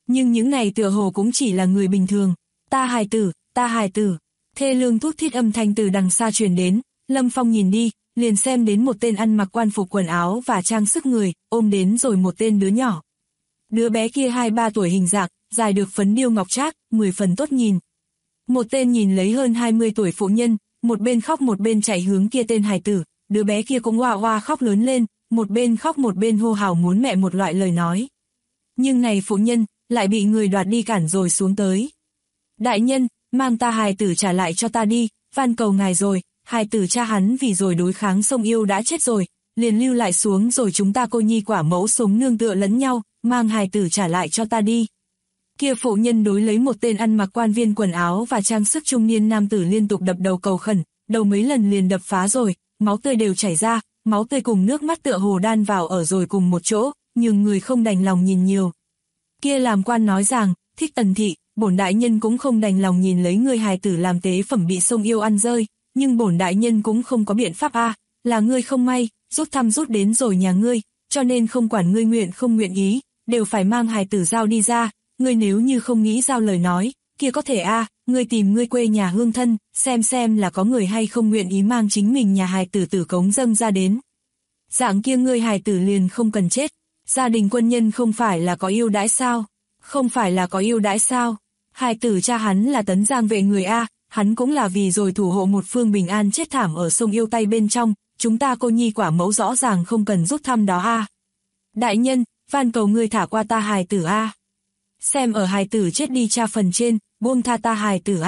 nhưng những này tựa hồ cũng chỉ là người bình thường. Ta hài tử, thê lương thút thít âm thanh từ đằng xa truyền đến, Lâm Phong nhìn đi, liền xem đến một tên ăn mặc quan phục quần áo và trang sức người, ôm đến rồi một tên đứa nhỏ. Đứa bé kia 2-3 tuổi hình dạng, dài được phấn điêu ngọc trác, 10 phần tốt nhìn. Một tên nhìn lấy hơn 20 tuổi phụ nhân, một bên khóc một bên chạy hướng kia tên hài tử, đứa bé kia cũng oa oa khóc lớn lên, một bên khóc một bên hô hào muốn mẹ một loại lời nói. Nhưng này phụ nhân, lại bị người đoạt đi cản rồi xuống tới. Đại nhân, mang ta hài tử trả lại cho ta đi, van cầu ngài rồi, hài tử cha hắn vì rồi đối kháng sông yêu đã chết rồi, liền lưu lại xuống rồi chúng ta cô nhi quả mẫu sống nương tựa lẫn nhau, mang hài tử trả lại cho ta đi. Kia phụ nhân đối lấy một tên ăn mặc quan viên quần áo và trang sức trung niên nam tử liên tục đập đầu cầu khẩn, đầu mấy lần liền đập phá rồi, máu tươi đều chảy ra, máu tươi cùng nước mắt tựa hồ đan vào ở rồi cùng một chỗ, nhưng người không đành lòng nhìn nhiều. Kia làm quan nói rằng, Thích Tần thị, bổn đại nhân cũng không đành lòng nhìn lấy người hài tử làm tế phẩm bị sông yêu ăn rơi, nhưng bổn đại nhân cũng không có biện pháp là ngươi không may, rút thăm rút đến rồi nhà ngươi, cho nên không quản ngươi nguyện không nguyện ý, đều phải mang hài tử giao đi ra, ngươi nếu như không nghĩ giao lời nói, kia có thể ngươi tìm ngươi quê nhà hương thân, xem là có người hay không nguyện ý mang chính mình nhà hài tử tử cống dâng ra đến. Dạng kia ngươi hài tử liền không cần chết, gia đình quân nhân không phải là có ưu đãi sao? Không phải là có ưu đãi sao? Hài tử cha hắn là Tấn Giang vệ người hắn cũng là vì rồi thủ hộ một phương bình an chết thảm ở sông yêu tay bên trong, chúng ta cô nhi quả mẫu rõ ràng không cần rút thăm đó Đại nhân, van cầu ngươi thả qua ta hài tử Xem ở hài tử chết đi cha phần trên, buông tha ta hài tử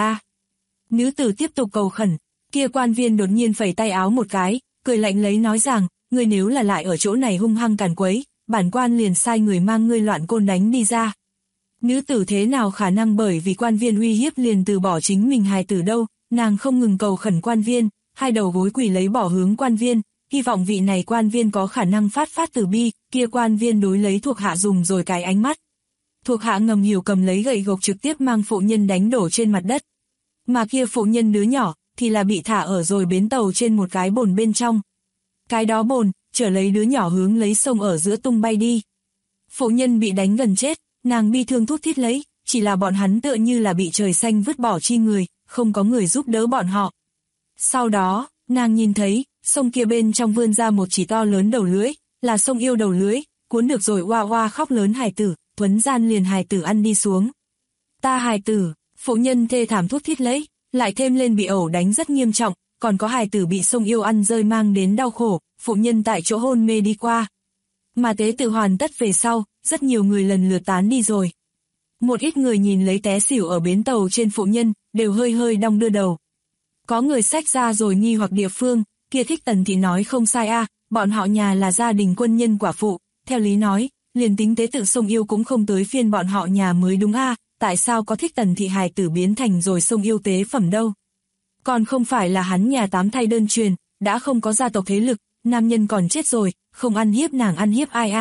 Nữ tử tiếp tục cầu khẩn, kia quan viên đột nhiên phẩy tay áo một cái, cười lạnh lấy nói rằng, ngươi nếu là lại ở chỗ này hung hăng càn quấy, bản quan liền sai người mang ngươi loạn côn đánh đi ra. Nữ tử thế nào khả năng bởi vì quan viên uy hiếp liền từ bỏ chính mình hài tử đâu, nàng không ngừng cầu khẩn quan viên, hai đầu gối quỳ lấy bỏ hướng quan viên, hy vọng vị này quan viên có khả năng phát từ bi, kia quan viên đối lấy thuộc hạ dùng rồi cái ánh mắt. Thuộc hạ ngầm hiểu cầm lấy gậy gộc trực tiếp mang phụ nhân đánh đổ trên mặt đất. Mà kia phụ nhân đứa nhỏ, thì là bị thả ở rồi bến tàu trên một cái bồn bên trong. Cái đó bồn, trở lấy đứa nhỏ hướng lấy sông ở giữa tung bay đi. Phụ nhân bị đánh gần chết, nàng bi thương thút thít lấy, chỉ là bọn hắn tựa như là bị trời xanh vứt bỏ chi người, không có người giúp đỡ bọn họ. Sau đó, nàng nhìn thấy, sông kia bên trong vươn ra một chỉ to lớn đầu lưỡi, là sông yêu đầu lưỡi, cuốn được rồi oa oa khóc lớn hài tử, thuấn gian liền hài tử ăn đi xuống. Ta hài tử, phụ nhân thê thảm thút thít lấy, lại thêm lên bị ẩu đánh rất nghiêm trọng, còn có hài tử bị sông yêu ăn rơi mang đến đau khổ, phụ nhân tại chỗ hôn mê đi qua. Mà tế tự hoàn tất về sau, rất nhiều người lần lượt tán đi rồi. Một ít người nhìn lấy té xỉu ở bến tàu trên phụ nhân, đều hơi hơi đong đưa đầu. Có người xách ra rồi nghi hoặc địa phương, kia Thích Tần thì nói không sai bọn họ nhà là gia đình quân nhân quả phụ, theo lý nói, liền tính tế tự sông yêu cũng không tới phiên bọn họ nhà mới đúng tại sao có Thích Tần thị hài tử biến thành rồi sông yêu tế phẩm đâu. Còn không phải là hắn nhà 8 thai đơn truyền, đã không có gia tộc thế lực, nam nhân còn chết rồi, không ăn hiếp nàng ăn hiếp ai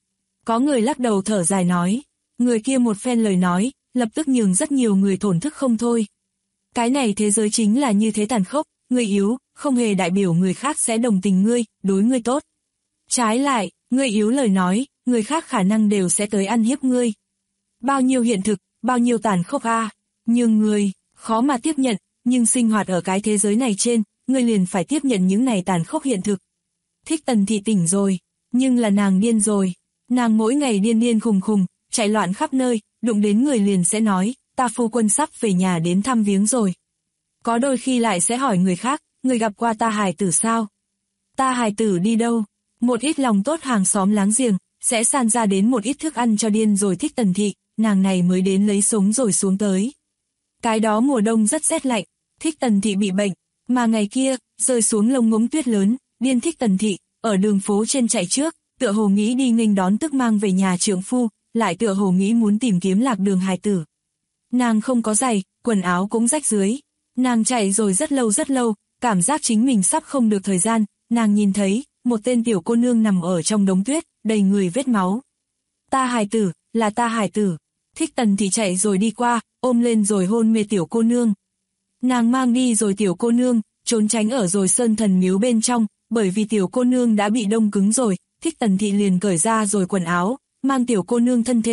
Có người lắc đầu thở dài nói, người kia một phen lời nói, lập tức nhường rất nhiều người thổn thức không thôi. Cái này thế giới chính là như thế tàn khốc, người yếu, không hề đại biểu người khác sẽ đồng tình ngươi, đối ngươi tốt. Trái lại, ngươi yếu lời nói, người khác khả năng đều sẽ tới ăn hiếp ngươi. Bao nhiêu hiện thực, bao nhiêu tàn khốc nhưng người, khó mà tiếp nhận, nhưng sinh hoạt ở cái thế giới này trên, ngươi liền phải tiếp nhận những này tàn khốc hiện thực. Thích Tần thị tỉnh rồi, nhưng là nàng điên rồi. Nàng mỗi ngày điên khùng, chạy loạn khắp nơi, đụng đến người liền sẽ nói, ta phu quân sắp về nhà đến thăm viếng rồi. Có đôi khi lại sẽ hỏi người khác, người gặp qua ta hài tử sao? Ta hài tử đi đâu? Một ít lòng tốt hàng xóm láng giềng, sẽ san ra đến một ít thức ăn cho điên rồi Thích Tần thị, nàng này mới đến lấy sống rồi xuống tới. Cái đó mùa đông rất rét lạnh, Thích Tần thị bị bệnh, mà ngày kia, rơi xuống lông ngỗng tuyết lớn, điên Thích Tần thị, ở đường phố trên chạy trước, tựa hồ nghĩ đi nghênh đón tức mang về nhà trượng phu, lại tựa hồ nghĩ muốn tìm kiếm lạc đường hài tử. Nàng không có giày, quần áo cũng rách dưới. Nàng chạy rồi rất lâu, cảm giác chính mình sắp không được thời gian, nàng nhìn thấy, một tên tiểu cô nương nằm ở trong đống tuyết, đầy người vết máu. Ta hài tử, là ta hài tử. Thích Tần thì chạy rồi đi qua, ôm lên rồi hôn mê tiểu cô nương. Nàng mang đi rồi tiểu cô nương, trốn tránh ở rồi sơn thần miếu bên trong, bởi vì tiểu cô nương đã bị đông cứng rồi, Thích Tần thị liền cởi ra rồi quần áo, mang tiểu cô nương thân thể,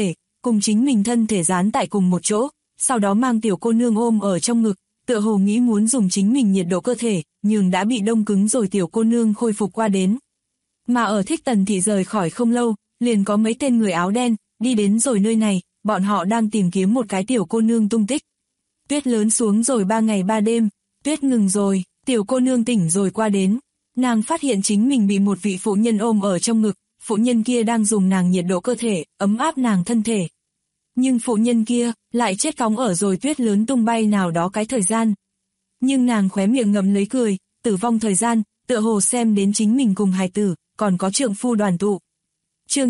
cùng chính mình thân thể dán tại cùng một chỗ, sau đó mang tiểu cô nương ôm ở trong ngực, tựa hồ nghĩ muốn dùng chính mình nhiệt độ cơ thể, nhưng đã bị đông cứng rồi tiểu cô nương khôi phục qua đến. Mà ở Thích Tần Thị rời khỏi không lâu, liền có mấy tên người áo đen, đi đến rồi nơi này, bọn họ đang tìm kiếm một cái tiểu cô nương tung tích. Tuyết lớn xuống rồi 3 ngày 3 đêm, tuyết ngừng rồi, tiểu cô nương tỉnh rồi qua đến. Nàng phát hiện chính mình bị một vị phụ nhân ôm ở trong ngực, phụ nhân kia đang dùng nàng nhiệt độ cơ thể, ấm áp nàng thân thể. Nhưng phụ nhân kia, lại chết cóng ở rồi tuyết lớn tung bay nào đó cái thời gian. Nhưng nàng khóe miệng ngậm lấy cười, tử vong thời gian, tựa hồ xem đến chính mình cùng hài tử, còn có trượng phu đoàn tụ. Chương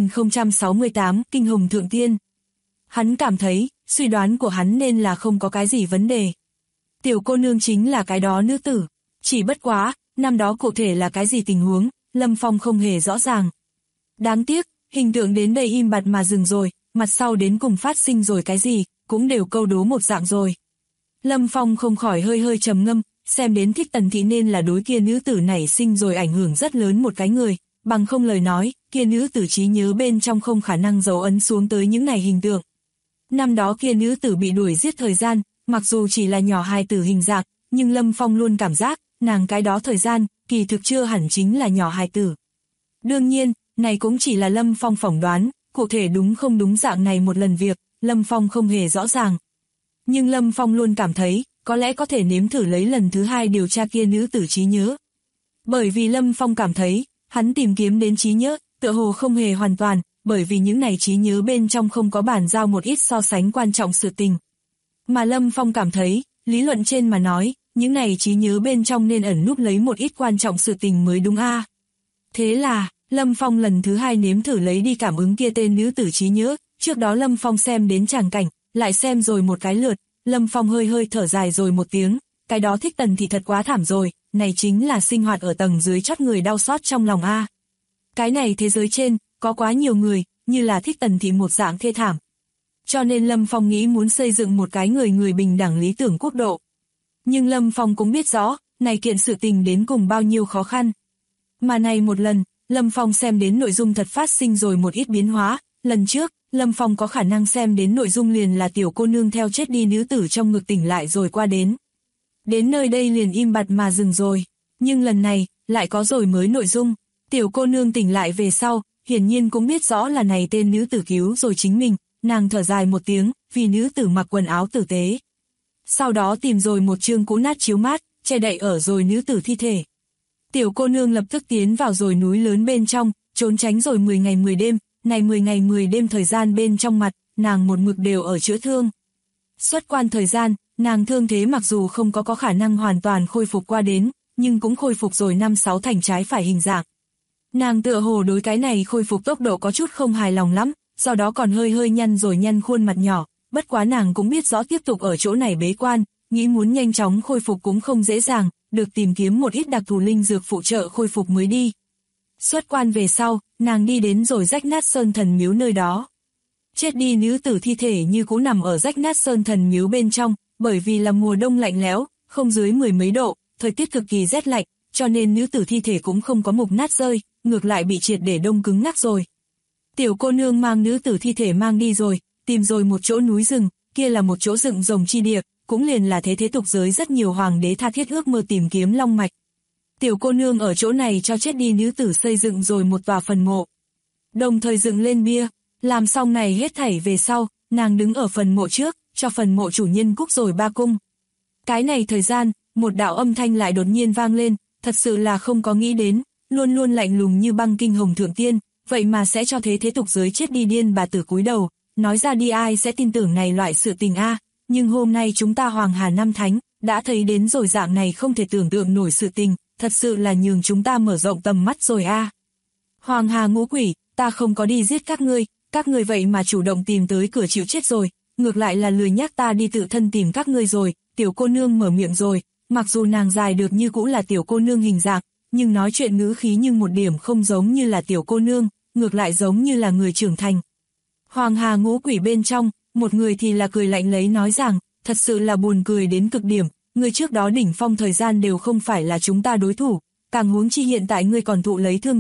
9068, Kinh Hồng Thượng Tiên. Hắn cảm thấy, suy đoán của hắn nên là không có cái gì vấn đề. Tiểu cô nương chính là cái đó nữ tử, chỉ bất quá, năm đó cụ thể là cái gì tình huống, Lâm Phong không hề rõ ràng. Đáng tiếc, hình tượng đến đây im bặt mà dừng rồi, mặt sau đến cùng phát sinh rồi cái gì, cũng đều câu đố một dạng rồi. Lâm Phong không khỏi hơi hơi trầm ngâm, xem đến Thích Tần Thị nên là đối kia nữ tử nảy sinh rồi ảnh hưởng rất lớn một cái người, bằng không lời nói, kia nữ tử trí nhớ bên trong không khả năng dấu ấn xuống tới những này hình tượng. Năm đó kia nữ tử bị đuổi giết thời gian, mặc dù chỉ là nhỏ hài tử hình dạng, nhưng Lâm Phong luôn cảm giác, nàng cái đó thời gian, kỳ thực chưa hẳn chính là nhỏ hài tử. Đương nhiên, này cũng chỉ là Lâm Phong phỏng đoán, cụ thể đúng không đúng dạng này một lần việc, Lâm Phong không hề rõ ràng. Nhưng Lâm Phong luôn cảm thấy, có lẽ có thể nếm thử lấy lần thứ 2 điều tra kia nữ tử trí nhớ. Bởi vì Lâm Phong cảm thấy, hắn tìm kiếm đến trí nhớ, tựa hồ không hề hoàn toàn, bởi vì những này trí nhớ bên trong không có bản giao một ít so sánh quan trọng sự tình. Mà Lâm Phong cảm thấy, lý luận trên mà nói, những này trí nhớ bên trong nên ẩn núp lấy một ít quan trọng sự tình mới đúng a. Thế là, Lâm Phong lần thứ 2 nếm thử lấy đi cảm ứng kia tên nữ tử trí nhớ, trước đó Lâm Phong xem đến tràng cảnh, lại xem rồi một cái lượt, Lâm Phong hơi hơi thở dài rồi một tiếng, cái đó Thích Tần Thị thật quá thảm rồi, này chính là sinh hoạt ở tầng dưới chót người đau xót trong lòng a. Cái này thế giới trên, có quá nhiều người, như là Thích Tần Thị một dạng thê thảm. Cho nên Lâm Phong nghĩ muốn xây dựng một cái người bình đẳng lý tưởng quốc độ. Nhưng Lâm Phong cũng biết rõ, này kiện sự tình đến cùng bao nhiêu khó khăn. Mà này một lần, Lâm Phong xem đến nội dung thật phát sinh rồi một ít biến hóa, lần trước, Lâm Phong có khả năng xem đến nội dung liền là tiểu cô nương theo chết đi nữ tử trong ngực tỉnh lại rồi qua đến. Đến nơi đây liền im bặt mà dừng rồi, nhưng lần này, lại có rồi mới nội dung, tiểu cô nương tỉnh lại về sau, hiển nhiên cũng biết rõ là này tên nữ tử cứu rồi chính mình, nàng thở dài một tiếng, vì nữ tử mặc quần áo tử tế. Sau đó tìm rồi một chương cũ nát chiếu mát, che đậy ở rồi nữ tử thi thể. Tiểu cô nương lập tức tiến vào rồi núi lớn bên trong, trốn tránh rồi 10 ngày 10 đêm, này 10 ngày 10 đêm thời gian bên trong mặt, nàng một mực đều ở chữa thương. Xuất quan thời gian, nàng thương thế mặc dù không có khả năng hoàn toàn khôi phục qua đến, nhưng cũng khôi phục rồi 5-6 thành trái phải hình dạng. Nàng tựa hồ đối cái này khôi phục tốc độ có chút không hài lòng lắm, sau đó còn hơi hơi nhăn rồi nhăn khuôn mặt nhỏ, bất quá nàng cũng biết rõ tiếp tục ở chỗ này bế quan, nghĩ muốn nhanh chóng khôi phục cũng không dễ dàng, được tìm kiếm một ít đặc thù linh dược phụ trợ khôi phục mới đi. Xuất quan về sau, nàng đi đến rồi rách nát sơn thần miếu nơi đó. Chết đi nữ tử thi thể như cũ nằm ở rách nát sơn thần miếu bên trong, bởi vì là mùa đông lạnh lẽo, không dưới 10 mấy độ, thời tiết cực kỳ rét lạnh, cho nên nữ tử thi thể cũng không có mục nát rơi, ngược lại bị triệt để đông cứng ngắc rồi. Tiểu cô nương mang nữ tử thi thể mang đi rồi, tìm rồi một chỗ núi rừng, kia là một chỗ rừng rồng chi địa, cũng liền là thế tục giới rất nhiều hoàng đế tha thiết ước mơ tìm kiếm long mạch. Tiểu cô nương ở chỗ này cho chết đi nữ tử xây dựng rồi một tòa phần mộ. Đồng thời dựng lên bia, làm xong này hết thảy về sau, nàng đứng ở phần mộ trước, cho phần mộ chủ nhân cúc rồi 3 cung. Cái này thời gian, một đạo âm thanh lại đột nhiên vang lên, thật sự là không có nghĩ đến, luôn luôn lạnh lùng như băng Kinh Hồng Thượng Tiên, vậy mà sẽ cho thế tục giới chết đi điên bà tử cúi đầu, nói ra đi ai sẽ tin tưởng này loại sự tình a. Nhưng hôm nay chúng ta Hoàng Hà Năm Thánh, đã thấy đến rồi dạng này không thể tưởng tượng nổi sự tình, thật sự là nhường chúng ta mở rộng tầm mắt rồi a. Hoàng Hà ngũ quỷ, ta không có đi giết các ngươi vậy mà chủ động tìm tới cửa chịu chết rồi, ngược lại là lười nhác ta đi tự thân tìm các ngươi rồi, tiểu cô nương mở miệng rồi, mặc dù nàng dài được như cũ là tiểu cô nương hình dạng, nhưng nói chuyện ngữ khí nhưng một điểm không giống như là tiểu cô nương, ngược lại giống như là người trưởng thành. Hoàng Hà ngũ quỷ bên trong, một người thì là cười lạnh lấy nói rằng, thật sự là buồn cười đến cực điểm, người trước đó đỉnh phong thời gian đều không phải là chúng ta đối thủ, càng huống chi hiện tại ngươi còn thụ lấy thương đâu,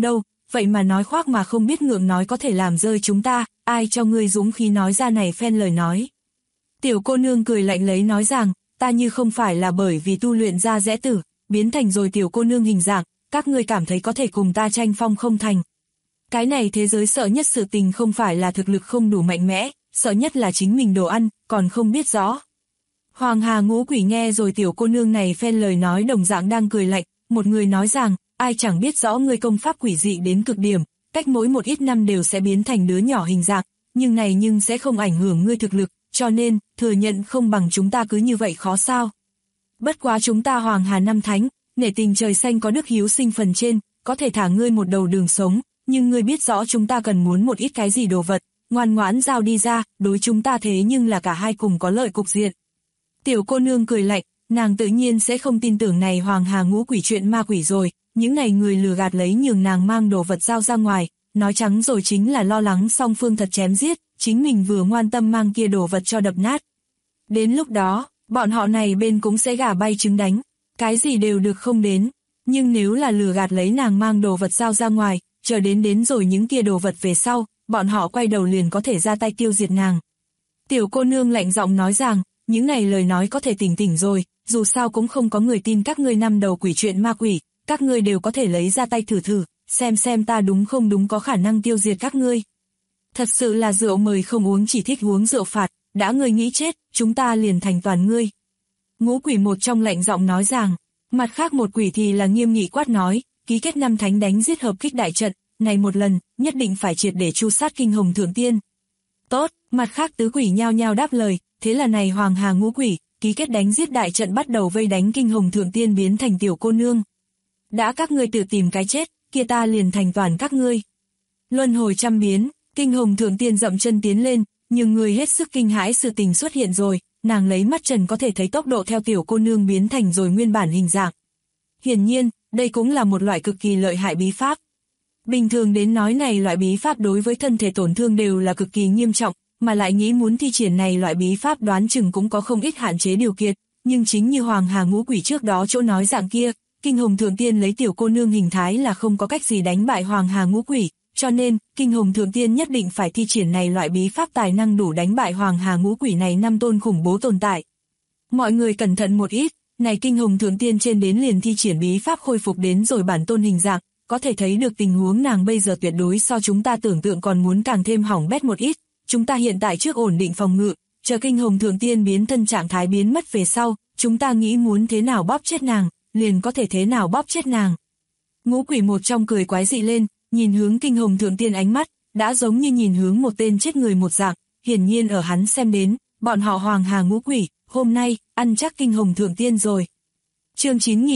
vậy mà nói khoác mà không biết ngượng nói có thể làm rơi chúng ta, ai cho ngươi dũng khí nói ra này phen lời nói. Tiểu cô nương cười lạnh lấy nói rằng, ta như không phải là bởi vì tu luyện ra rẽ tử, biến thành rồi tiểu cô nương hình dạng, các ngươi cảm thấy có thể cùng ta tranh phong không thành. Cái này thế giới sợ nhất sự tình không phải là thực lực không đủ mạnh mẽ, sợ nhất là chính mình đồ ăn, còn không biết rõ. Hoàng Hà Ngũ Quỷ nghe rồi tiểu cô nương này phen lời nói đồng dạng đang cười lạnh, một người nói rằng, ai chẳng biết rõ ngươi công pháp quỷ dị đến cực điểm, cách mỗi một ít năm đều sẽ biến thành đứa nhỏ hình dạng, nhưng này nhưng sẽ không ảnh hưởng ngươi thực lực, cho nên, thừa nhận không bằng chúng ta cứ như vậy khó sao. Bất quá chúng ta Hoàng Hà năm thánh, nể tình trời xanh có đức hiếu sinh phần trên, có thể thả ngươi một đầu đường sống, nhưng ngươi biết rõ chúng ta cần muốn một ít cái gì đồ vật, ngoan ngoãn giao đi ra, đối chúng ta thế nhưng là cả hai cùng có lợi cục diện. Tiểu cô nương cười lạnh, nàng tự nhiên sẽ không tin tưởng này Hoàng Hà Ngũ Quỷ chuyện ma quỷ rồi, những này người lừa gạt lấy nhường nàng mang đồ vật giao ra ngoài, nói trắng rồi chính là lo lắng song phương thật chém giết, chính mình vừa ngoan tâm mang kia đồ vật cho đập nát. Đến lúc đó, bọn họ này bên cũng sẽ gà bay trứng đánh, cái gì đều được không đến, nhưng nếu là lừa gạt lấy nàng mang đồ vật giao ra ngoài, chờ đến rồi những kia đồ vật về sau, bọn họ quay đầu liền có thể ra tay tiêu diệt nàng. Tiểu cô nương lạnh giọng nói rằng, những này lời nói có thể tỉnh rồi, dù sao cũng không có người tin các ngươi năm đầu quỷ chuyện ma quỷ, các ngươi đều có thể lấy ra tay thử, xem ta đúng không đúng có khả năng tiêu diệt các ngươi. Thật sự là rượu mời không uống chỉ thích uống rượu phạt, đã ngươi nghĩ chết, chúng ta liền thành toàn ngươi. Ngũ quỷ một trong lạnh giọng nói rằng, mặt khác một quỷ thì là nghiêm nghị quát nói, ký kết năm thánh đánh giết hợp kích đại trận, này một lần, nhất định phải triệt để tru sát Kinh Hồng Thượng Tiên. Tốt, mặt khác tứ quỷ nhao nhao đáp lời, thế là này Hoàng Hà Ngũ Quỷ, ký kết đánh giết đại trận bắt đầu vây đánh Kinh Hồng Thượng Tiên biến thành tiểu cô nương. Đã các ngươi tự tìm cái chết, kia ta liền thành toàn các ngươi. Luân hồi trăm biến, Kinh Hồng Thượng Tiên dậm chân tiến lên, nhưng người hết sức kinh hãi sự tình xuất hiện rồi, nàng lấy mắt trần có thể thấy tốc độ theo tiểu cô nương biến thành rồi nguyên bản hình dạng. Hiển nhiên, đây cũng là một loại cực kỳ lợi hại bí pháp. Bình thường đến nói này loại bí pháp đối với thân thể tổn thương đều là cực kỳ nghiêm trọng, mà lại nghĩ muốn thi triển này loại bí pháp đoán chừng cũng có không ít hạn chế điều kiện, nhưng chính như Hoàng Hà Ngũ Quỷ trước đó chỗ nói dạng kia, Kinh Hồng Thượng Tiên lấy tiểu cô nương hình thái là không có cách gì đánh bại Hoàng Hà Ngũ Quỷ, cho nên, Kinh Hồng Thượng Tiên nhất định phải thi triển này loại bí pháp tài năng đủ đánh bại Hoàng Hà Ngũ Quỷ này năm tôn khủng bố tồn tại. Mọi người cẩn thận một ít, này Kinh Hồng Thượng Tiên trên đến liền thi triển bí pháp khôi phục đến rồi bản tôn hình dạng, có thể thấy được tình huống nàng bây giờ tuyệt đối so chúng ta tưởng tượng còn muốn càng thêm hỏng bét một ít. Chúng ta hiện tại trước ổn định phòng ngự, chờ Kinh Hồng Thượng Tiên biến thân trạng thái biến mất về sau, chúng ta nghĩ muốn thế nào bóp chết nàng, liền có thể thế nào bóp chết nàng. Ngũ quỷ một trong cười quái dị lên, nhìn hướng Kinh Hồng Thượng Tiên ánh mắt, đã giống như nhìn hướng một tên chết người một dạng, hiển nhiên ở hắn xem đến, bọn họ Hoàng Hà Ngũ Quỷ, hôm nay, ăn chắc Kinh Hồng Thượng Tiên rồi. Chương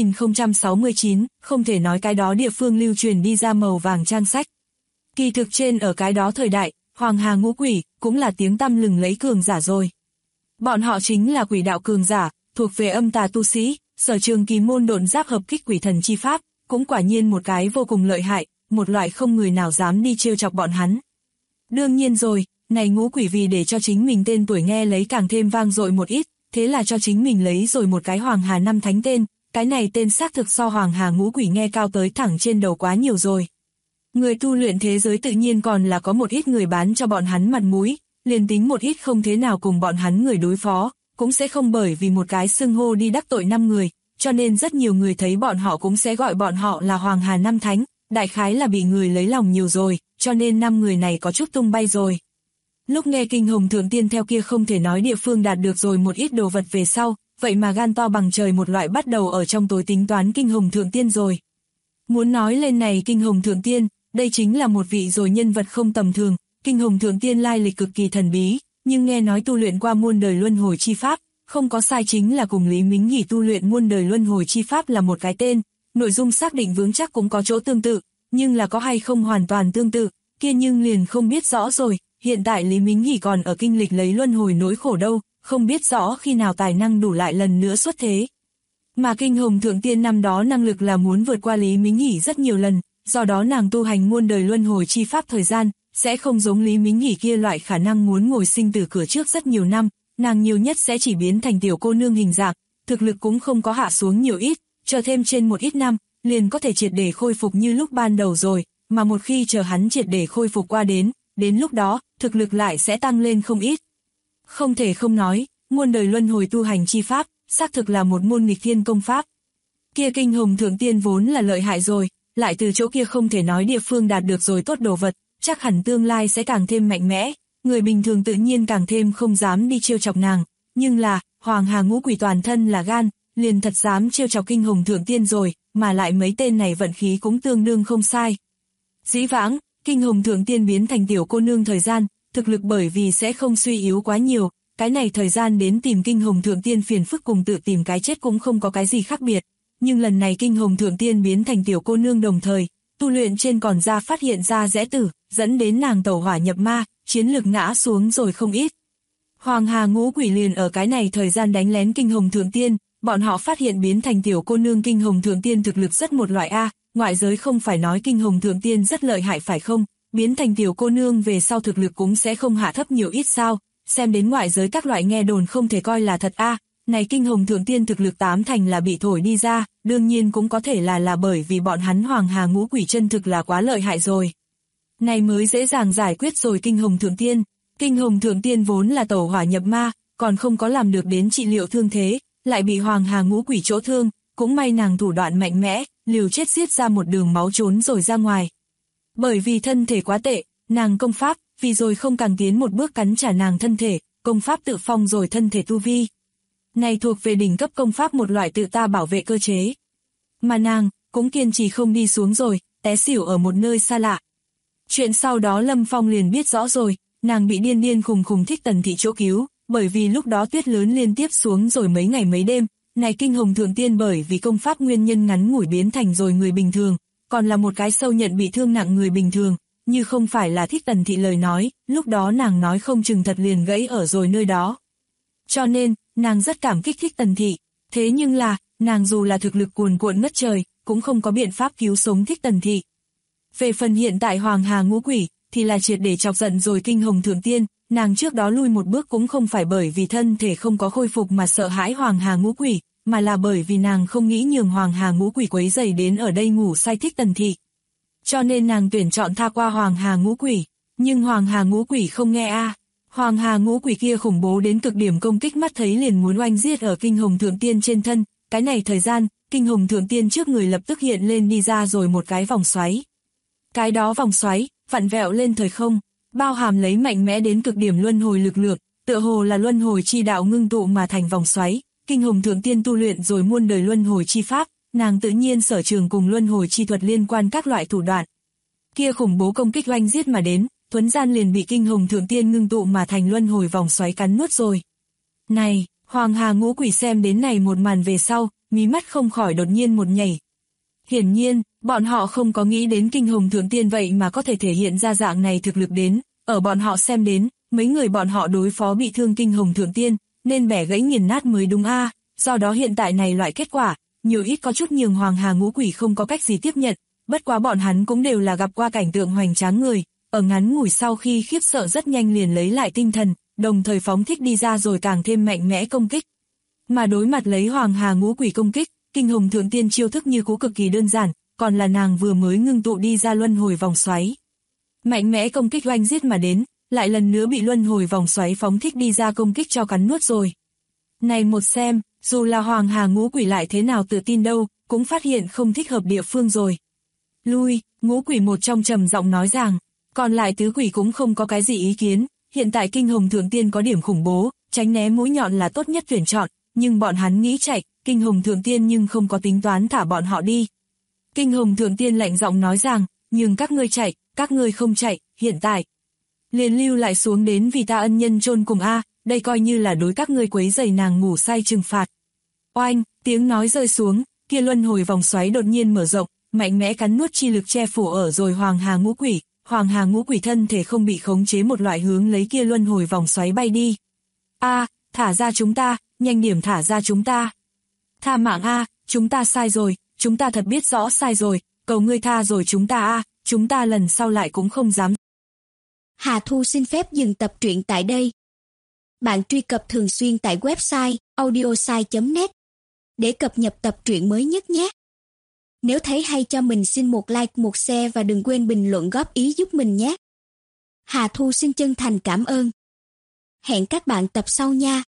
9069, không thể nói cái đó địa phương lưu truyền đi ra màu vàng trang sách. Kỳ thực trên ở cái đó thời đại, Hoàng Hà Ngũ Quỷ, cũng là tiếng tăm lừng lấy cường giả rồi. Bọn họ chính là quỷ đạo cường giả, thuộc về âm tà tu sĩ, sở trường kỳ môn độn giáp hợp kích quỷ thần chi pháp, cũng quả nhiên một cái vô cùng lợi hại, một loại không người nào dám đi trêu chọc bọn hắn. Đương nhiên rồi, này Ngũ Quỷ vì để cho chính mình tên tuổi nghe lấy càng thêm vang dội một ít, thế là cho chính mình lấy rồi một cái Hoàng Hà năm thánh tên, cái này tên xác thực so Hoàng Hà Ngũ Quỷ nghe cao tới thẳng trên đầu quá nhiều rồi. Người tu luyện thế giới tự nhiên còn là có một ít người bán cho bọn hắn mặt mũi, liền tính một ít không thế nào cùng bọn hắn người đối phó, cũng sẽ không bởi vì một cái xưng hô đi đắc tội 5 người, cho nên rất nhiều người thấy bọn họ cũng sẽ gọi bọn họ là Hoàng Hà năm thánh, đại khái là bị người lấy lòng nhiều rồi, cho nên 5 người này có chút tung bay rồi. Lúc nghe Kinh Hồng Thượng Tiên theo kia không thể nói địa phương đạt được rồi một ít đồ vật về sau, vậy mà gan to bằng trời một loại bắt đầu ở trong tối tính toán Kinh Hồng Thượng Tiên rồi. Muốn nói lên này Kinh Hồng Thượng Tiên, đây chính là một vị rồi nhân vật không tầm thường, Kinh Hồng Thượng Tiên lai lịch cực kỳ thần bí, nhưng nghe nói tu luyện qua muôn đời luân hồi chi pháp, không có sai chính là cùng Lý Mính Hỷ tu luyện muôn đời luân hồi chi pháp là một cái tên, nội dung xác định vững chắc cũng có chỗ tương tự, nhưng là có hay không hoàn toàn tương tự, kia nhưng liền không biết rõ rồi, hiện tại Lý Mính Hỷ còn ở kinh lịch lấy luân hồi nỗi khổ đâu, không biết rõ khi nào tài năng đủ lại lần nữa xuất thế. Mà Kinh Hồng Thượng Tiên năm đó năng lực là muốn vượt qua Lý Mính Hỷ rất nhiều lần, do đó nàng tu hành muôn đời luân hồi chi pháp thời gian, sẽ không giống Lý Mính Hỷ kia loại khả năng muốn ngồi sinh tử cửa trước rất nhiều năm, nàng nhiều nhất sẽ chỉ biến thành tiểu cô nương hình dạng, thực lực cũng không có hạ xuống nhiều ít, chờ thêm trên một ít năm, liền có thể triệt để khôi phục như lúc ban đầu rồi, mà một khi chờ hắn triệt để khôi phục qua đến lúc đó, thực lực lại sẽ tăng lên không ít. Không thể không nói, muôn đời luân hồi tu hành chi pháp, xác thực là một môn nghịch thiên công pháp. Kia kinh hồng thượng tiên vốn là lợi hại rồi, lại từ chỗ kia không thể nói địa phương đạt được rồi tốt đồ vật, chắc hẳn tương lai sẽ càng thêm mạnh mẽ, người bình thường tự nhiên càng thêm không dám đi trêu chọc nàng, nhưng là, Hoàng Hà Ngũ Quỷ toàn thân là gan, liền thật dám trêu chọc kinh hồng thượng tiên rồi, mà lại mấy tên này vận khí cũng tương đương không sai. Dĩ vãng, kinh hồng thượng tiên biến thành tiểu cô nương thời gian, thực lực bởi vì sẽ không suy yếu quá nhiều, cái này thời gian đến tìm kinh hồng thượng tiên phiền phức cùng tự tìm cái chết cũng không có cái gì khác biệt. Nhưng lần này kinh hồng thượng tiên biến thành tiểu cô nương đồng thời, tu luyện trên còn ra phát hiện ra rẽ tử, dẫn đến nàng tẩu hỏa nhập ma, chiến lực ngã xuống rồi không ít. Hoàng Hà Ngũ Quỷ liền ở cái này thời gian đánh lén kinh hồng thượng tiên, bọn họ phát hiện biến thành tiểu cô nương kinh hồng thượng tiên thực lực rất một loại A, ngoại giới không phải nói kinh hồng thượng tiên rất lợi hại phải không, biến thành tiểu cô nương về sau thực lực cũng sẽ không hạ thấp nhiều ít sao, xem đến ngoại giới các loại nghe đồn không thể coi là thật A. Này kinh hồng thượng tiên thực lực 8 thành là bị thổi đi ra, đương nhiên cũng có thể là bởi vì bọn hắn Hoàng Hà Ngũ Quỷ chân thực là quá lợi hại rồi. Này mới dễ dàng giải quyết rồi kinh hồng thượng tiên. Kinh hồng thượng tiên vốn là tẩu hỏa nhập ma, còn không có làm được đến trị liệu thương thế, lại bị Hoàng Hà Ngũ Quỷ chỗ thương, cũng may nàng thủ đoạn mạnh mẽ, liều chết giết ra một đường máu trốn rồi ra ngoài. Bởi vì thân thể quá tệ, nàng công pháp, vì rồi không càng tiến một bước cắn trả nàng thân thể, công pháp tự phong rồi thân thể tu vi. Này thuộc về đỉnh cấp công pháp một loại tự ta bảo vệ cơ chế. Mà nàng, cũng kiên trì không đi xuống rồi, té xỉu ở một nơi xa lạ. Chuyện sau đó Lâm Phong liền biết rõ rồi, nàng bị điên khùng Thích Tần Thị chỗ cứu, bởi vì lúc đó tuyết lớn liên tiếp xuống rồi mấy ngày mấy đêm, này kinh hồng thượng tiên bởi vì công pháp nguyên nhân ngắn ngủi biến thành rồi người bình thường, còn là một cái sâu nhận bị thương nặng người bình thường, như không phải là Thích Tần Thị lời nói, lúc đó nàng nói không chừng thật liền gãy ở rồi nơi đó. Cho nên, nàng rất cảm kích Thích Tần Thị, thế nhưng là, nàng dù là thực lực cuồn cuộn ngất trời, cũng không có biện pháp cứu sống Thích Tần Thị. Về phần hiện tại Hoàng Hà Ngũ Quỷ, thì là triệt để chọc giận rồi kinh hồng thượng tiên, nàng trước đó lui một bước cũng không phải bởi vì thân thể không có khôi phục mà sợ hãi Hoàng Hà Ngũ Quỷ, mà là bởi vì nàng không nghĩ nhường Hoàng Hà Ngũ Quỷ quấy rầy đến ở đây ngủ say Thích Tần Thị. Cho nên nàng tuyển chọn tha qua Hoàng Hà Ngũ Quỷ, nhưng Hoàng Hà Ngũ Quỷ không nghe a. Hoàng Hà Ngũ Quỷ kia khủng bố đến cực điểm công kích mắt thấy liền muốn oanh giết ở kinh hồng thượng tiên trên thân, cái này thời gian, kinh hồng thượng tiên trước người lập tức hiện lên đi ra rồi một cái vòng xoáy. Cái đó vòng xoáy, vặn vẹo lên thời không, bao hàm lấy mạnh mẽ đến cực điểm luân hồi lực lượng, tựa hồ là luân hồi chi đạo ngưng tụ mà thành vòng xoáy, kinh hồng thượng tiên tu luyện rồi muôn đời luân hồi chi pháp, nàng tự nhiên sở trường cùng luân hồi chi thuật liên quan các loại thủ đoạn. Kia khủng bố công kích oanh giết mà đến, thuấn gian liền bị kinh hồng thượng tiên ngưng tụ mà thành luân hồi vòng xoáy cắn nuốt rồi. Này, Hoàng Hà Ngũ Quỷ xem đến này một màn về sau, mí mắt không khỏi đột nhiên một nhảy. Hiển nhiên, bọn họ không có nghĩ đến kinh hồng thượng tiên vậy mà có thể thể hiện ra dạng này thực lực đến, ở bọn họ xem đến, mấy người bọn họ đối phó bị thương kinh hồng thượng tiên, nên bẻ gãy nghiền nát mới đúng a. Do đó hiện tại này loại kết quả, nhiều ít có chút nhường Hoàng Hà Ngũ Quỷ không có cách gì tiếp nhận, bất quá bọn hắn cũng đều là gặp qua cảnh tượng hoành tráng người, ở ngắn ngủi sau khi khiếp sợ rất nhanh liền lấy lại tinh thần, đồng thời phóng thích đi ra rồi càng thêm mạnh mẽ công kích. Mà đối mặt lấy Hoàng Hà Ngũ Quỷ công kích, kinh hồng thượng tiên chiêu thức như cũ cực kỳ đơn giản, còn là nàng vừa mới ngưng tụ đi ra luân hồi vòng xoáy. Mạnh mẽ công kích oanh giết mà đến, lại lần nữa bị luân hồi vòng xoáy phóng thích đi ra công kích cho cắn nuốt rồi. Này một xem, dù là Hoàng Hà Ngũ Quỷ lại thế nào tự tin đâu, cũng phát hiện không thích hợp địa phương rồi. Lui, Ngũ Quỷ một trong trầm giọng nói rằng, còn lại tứ quỷ cũng không có cái gì ý kiến, hiện tại kinh hồng thượng tiên có điểm khủng bố, tránh né mũi nhọn là tốt nhất tuyển chọn, nhưng bọn hắn nghĩ chạy, kinh hồng thượng tiên nhưng không có tính toán thả bọn họ đi. Kinh hồng thượng tiên lạnh giọng nói rằng, nhưng các ngươi chạy, các ngươi không chạy, hiện tại liền lưu lại xuống đến vì ta ân nhân chôn cùng a, đây coi như là đối các ngươi quấy rầy nàng ngủ say trừng phạt. Oanh, tiếng nói rơi xuống, kia luân hồi vòng xoáy đột nhiên mở rộng, mạnh mẽ cắn nuốt chi lực che phủ ở rồi Hoàng Hà Ngũ Quỷ, Hoàng Hà Ngũ Quỷ thân thể không bị khống chế một loại hướng lấy kia luân hồi vòng xoáy bay đi. A, thả ra chúng ta, nhanh điểm thả ra chúng ta. Tha mạng a, chúng ta sai rồi, chúng ta thật biết rõ sai rồi, cầu ngươi tha rồi chúng ta a, chúng ta lần sau lại cũng không dám. Hà Thu xin phép dừng tập truyện tại đây. Bạn truy cập thường xuyên tại website audiosai.net để cập nhật tập truyện mới nhất nhé. Nếu thấy hay cho mình xin một like, một share và đừng quên bình luận góp ý giúp mình nhé. Hà Thu xin chân thành cảm ơn. Hẹn các bạn tập sau nha.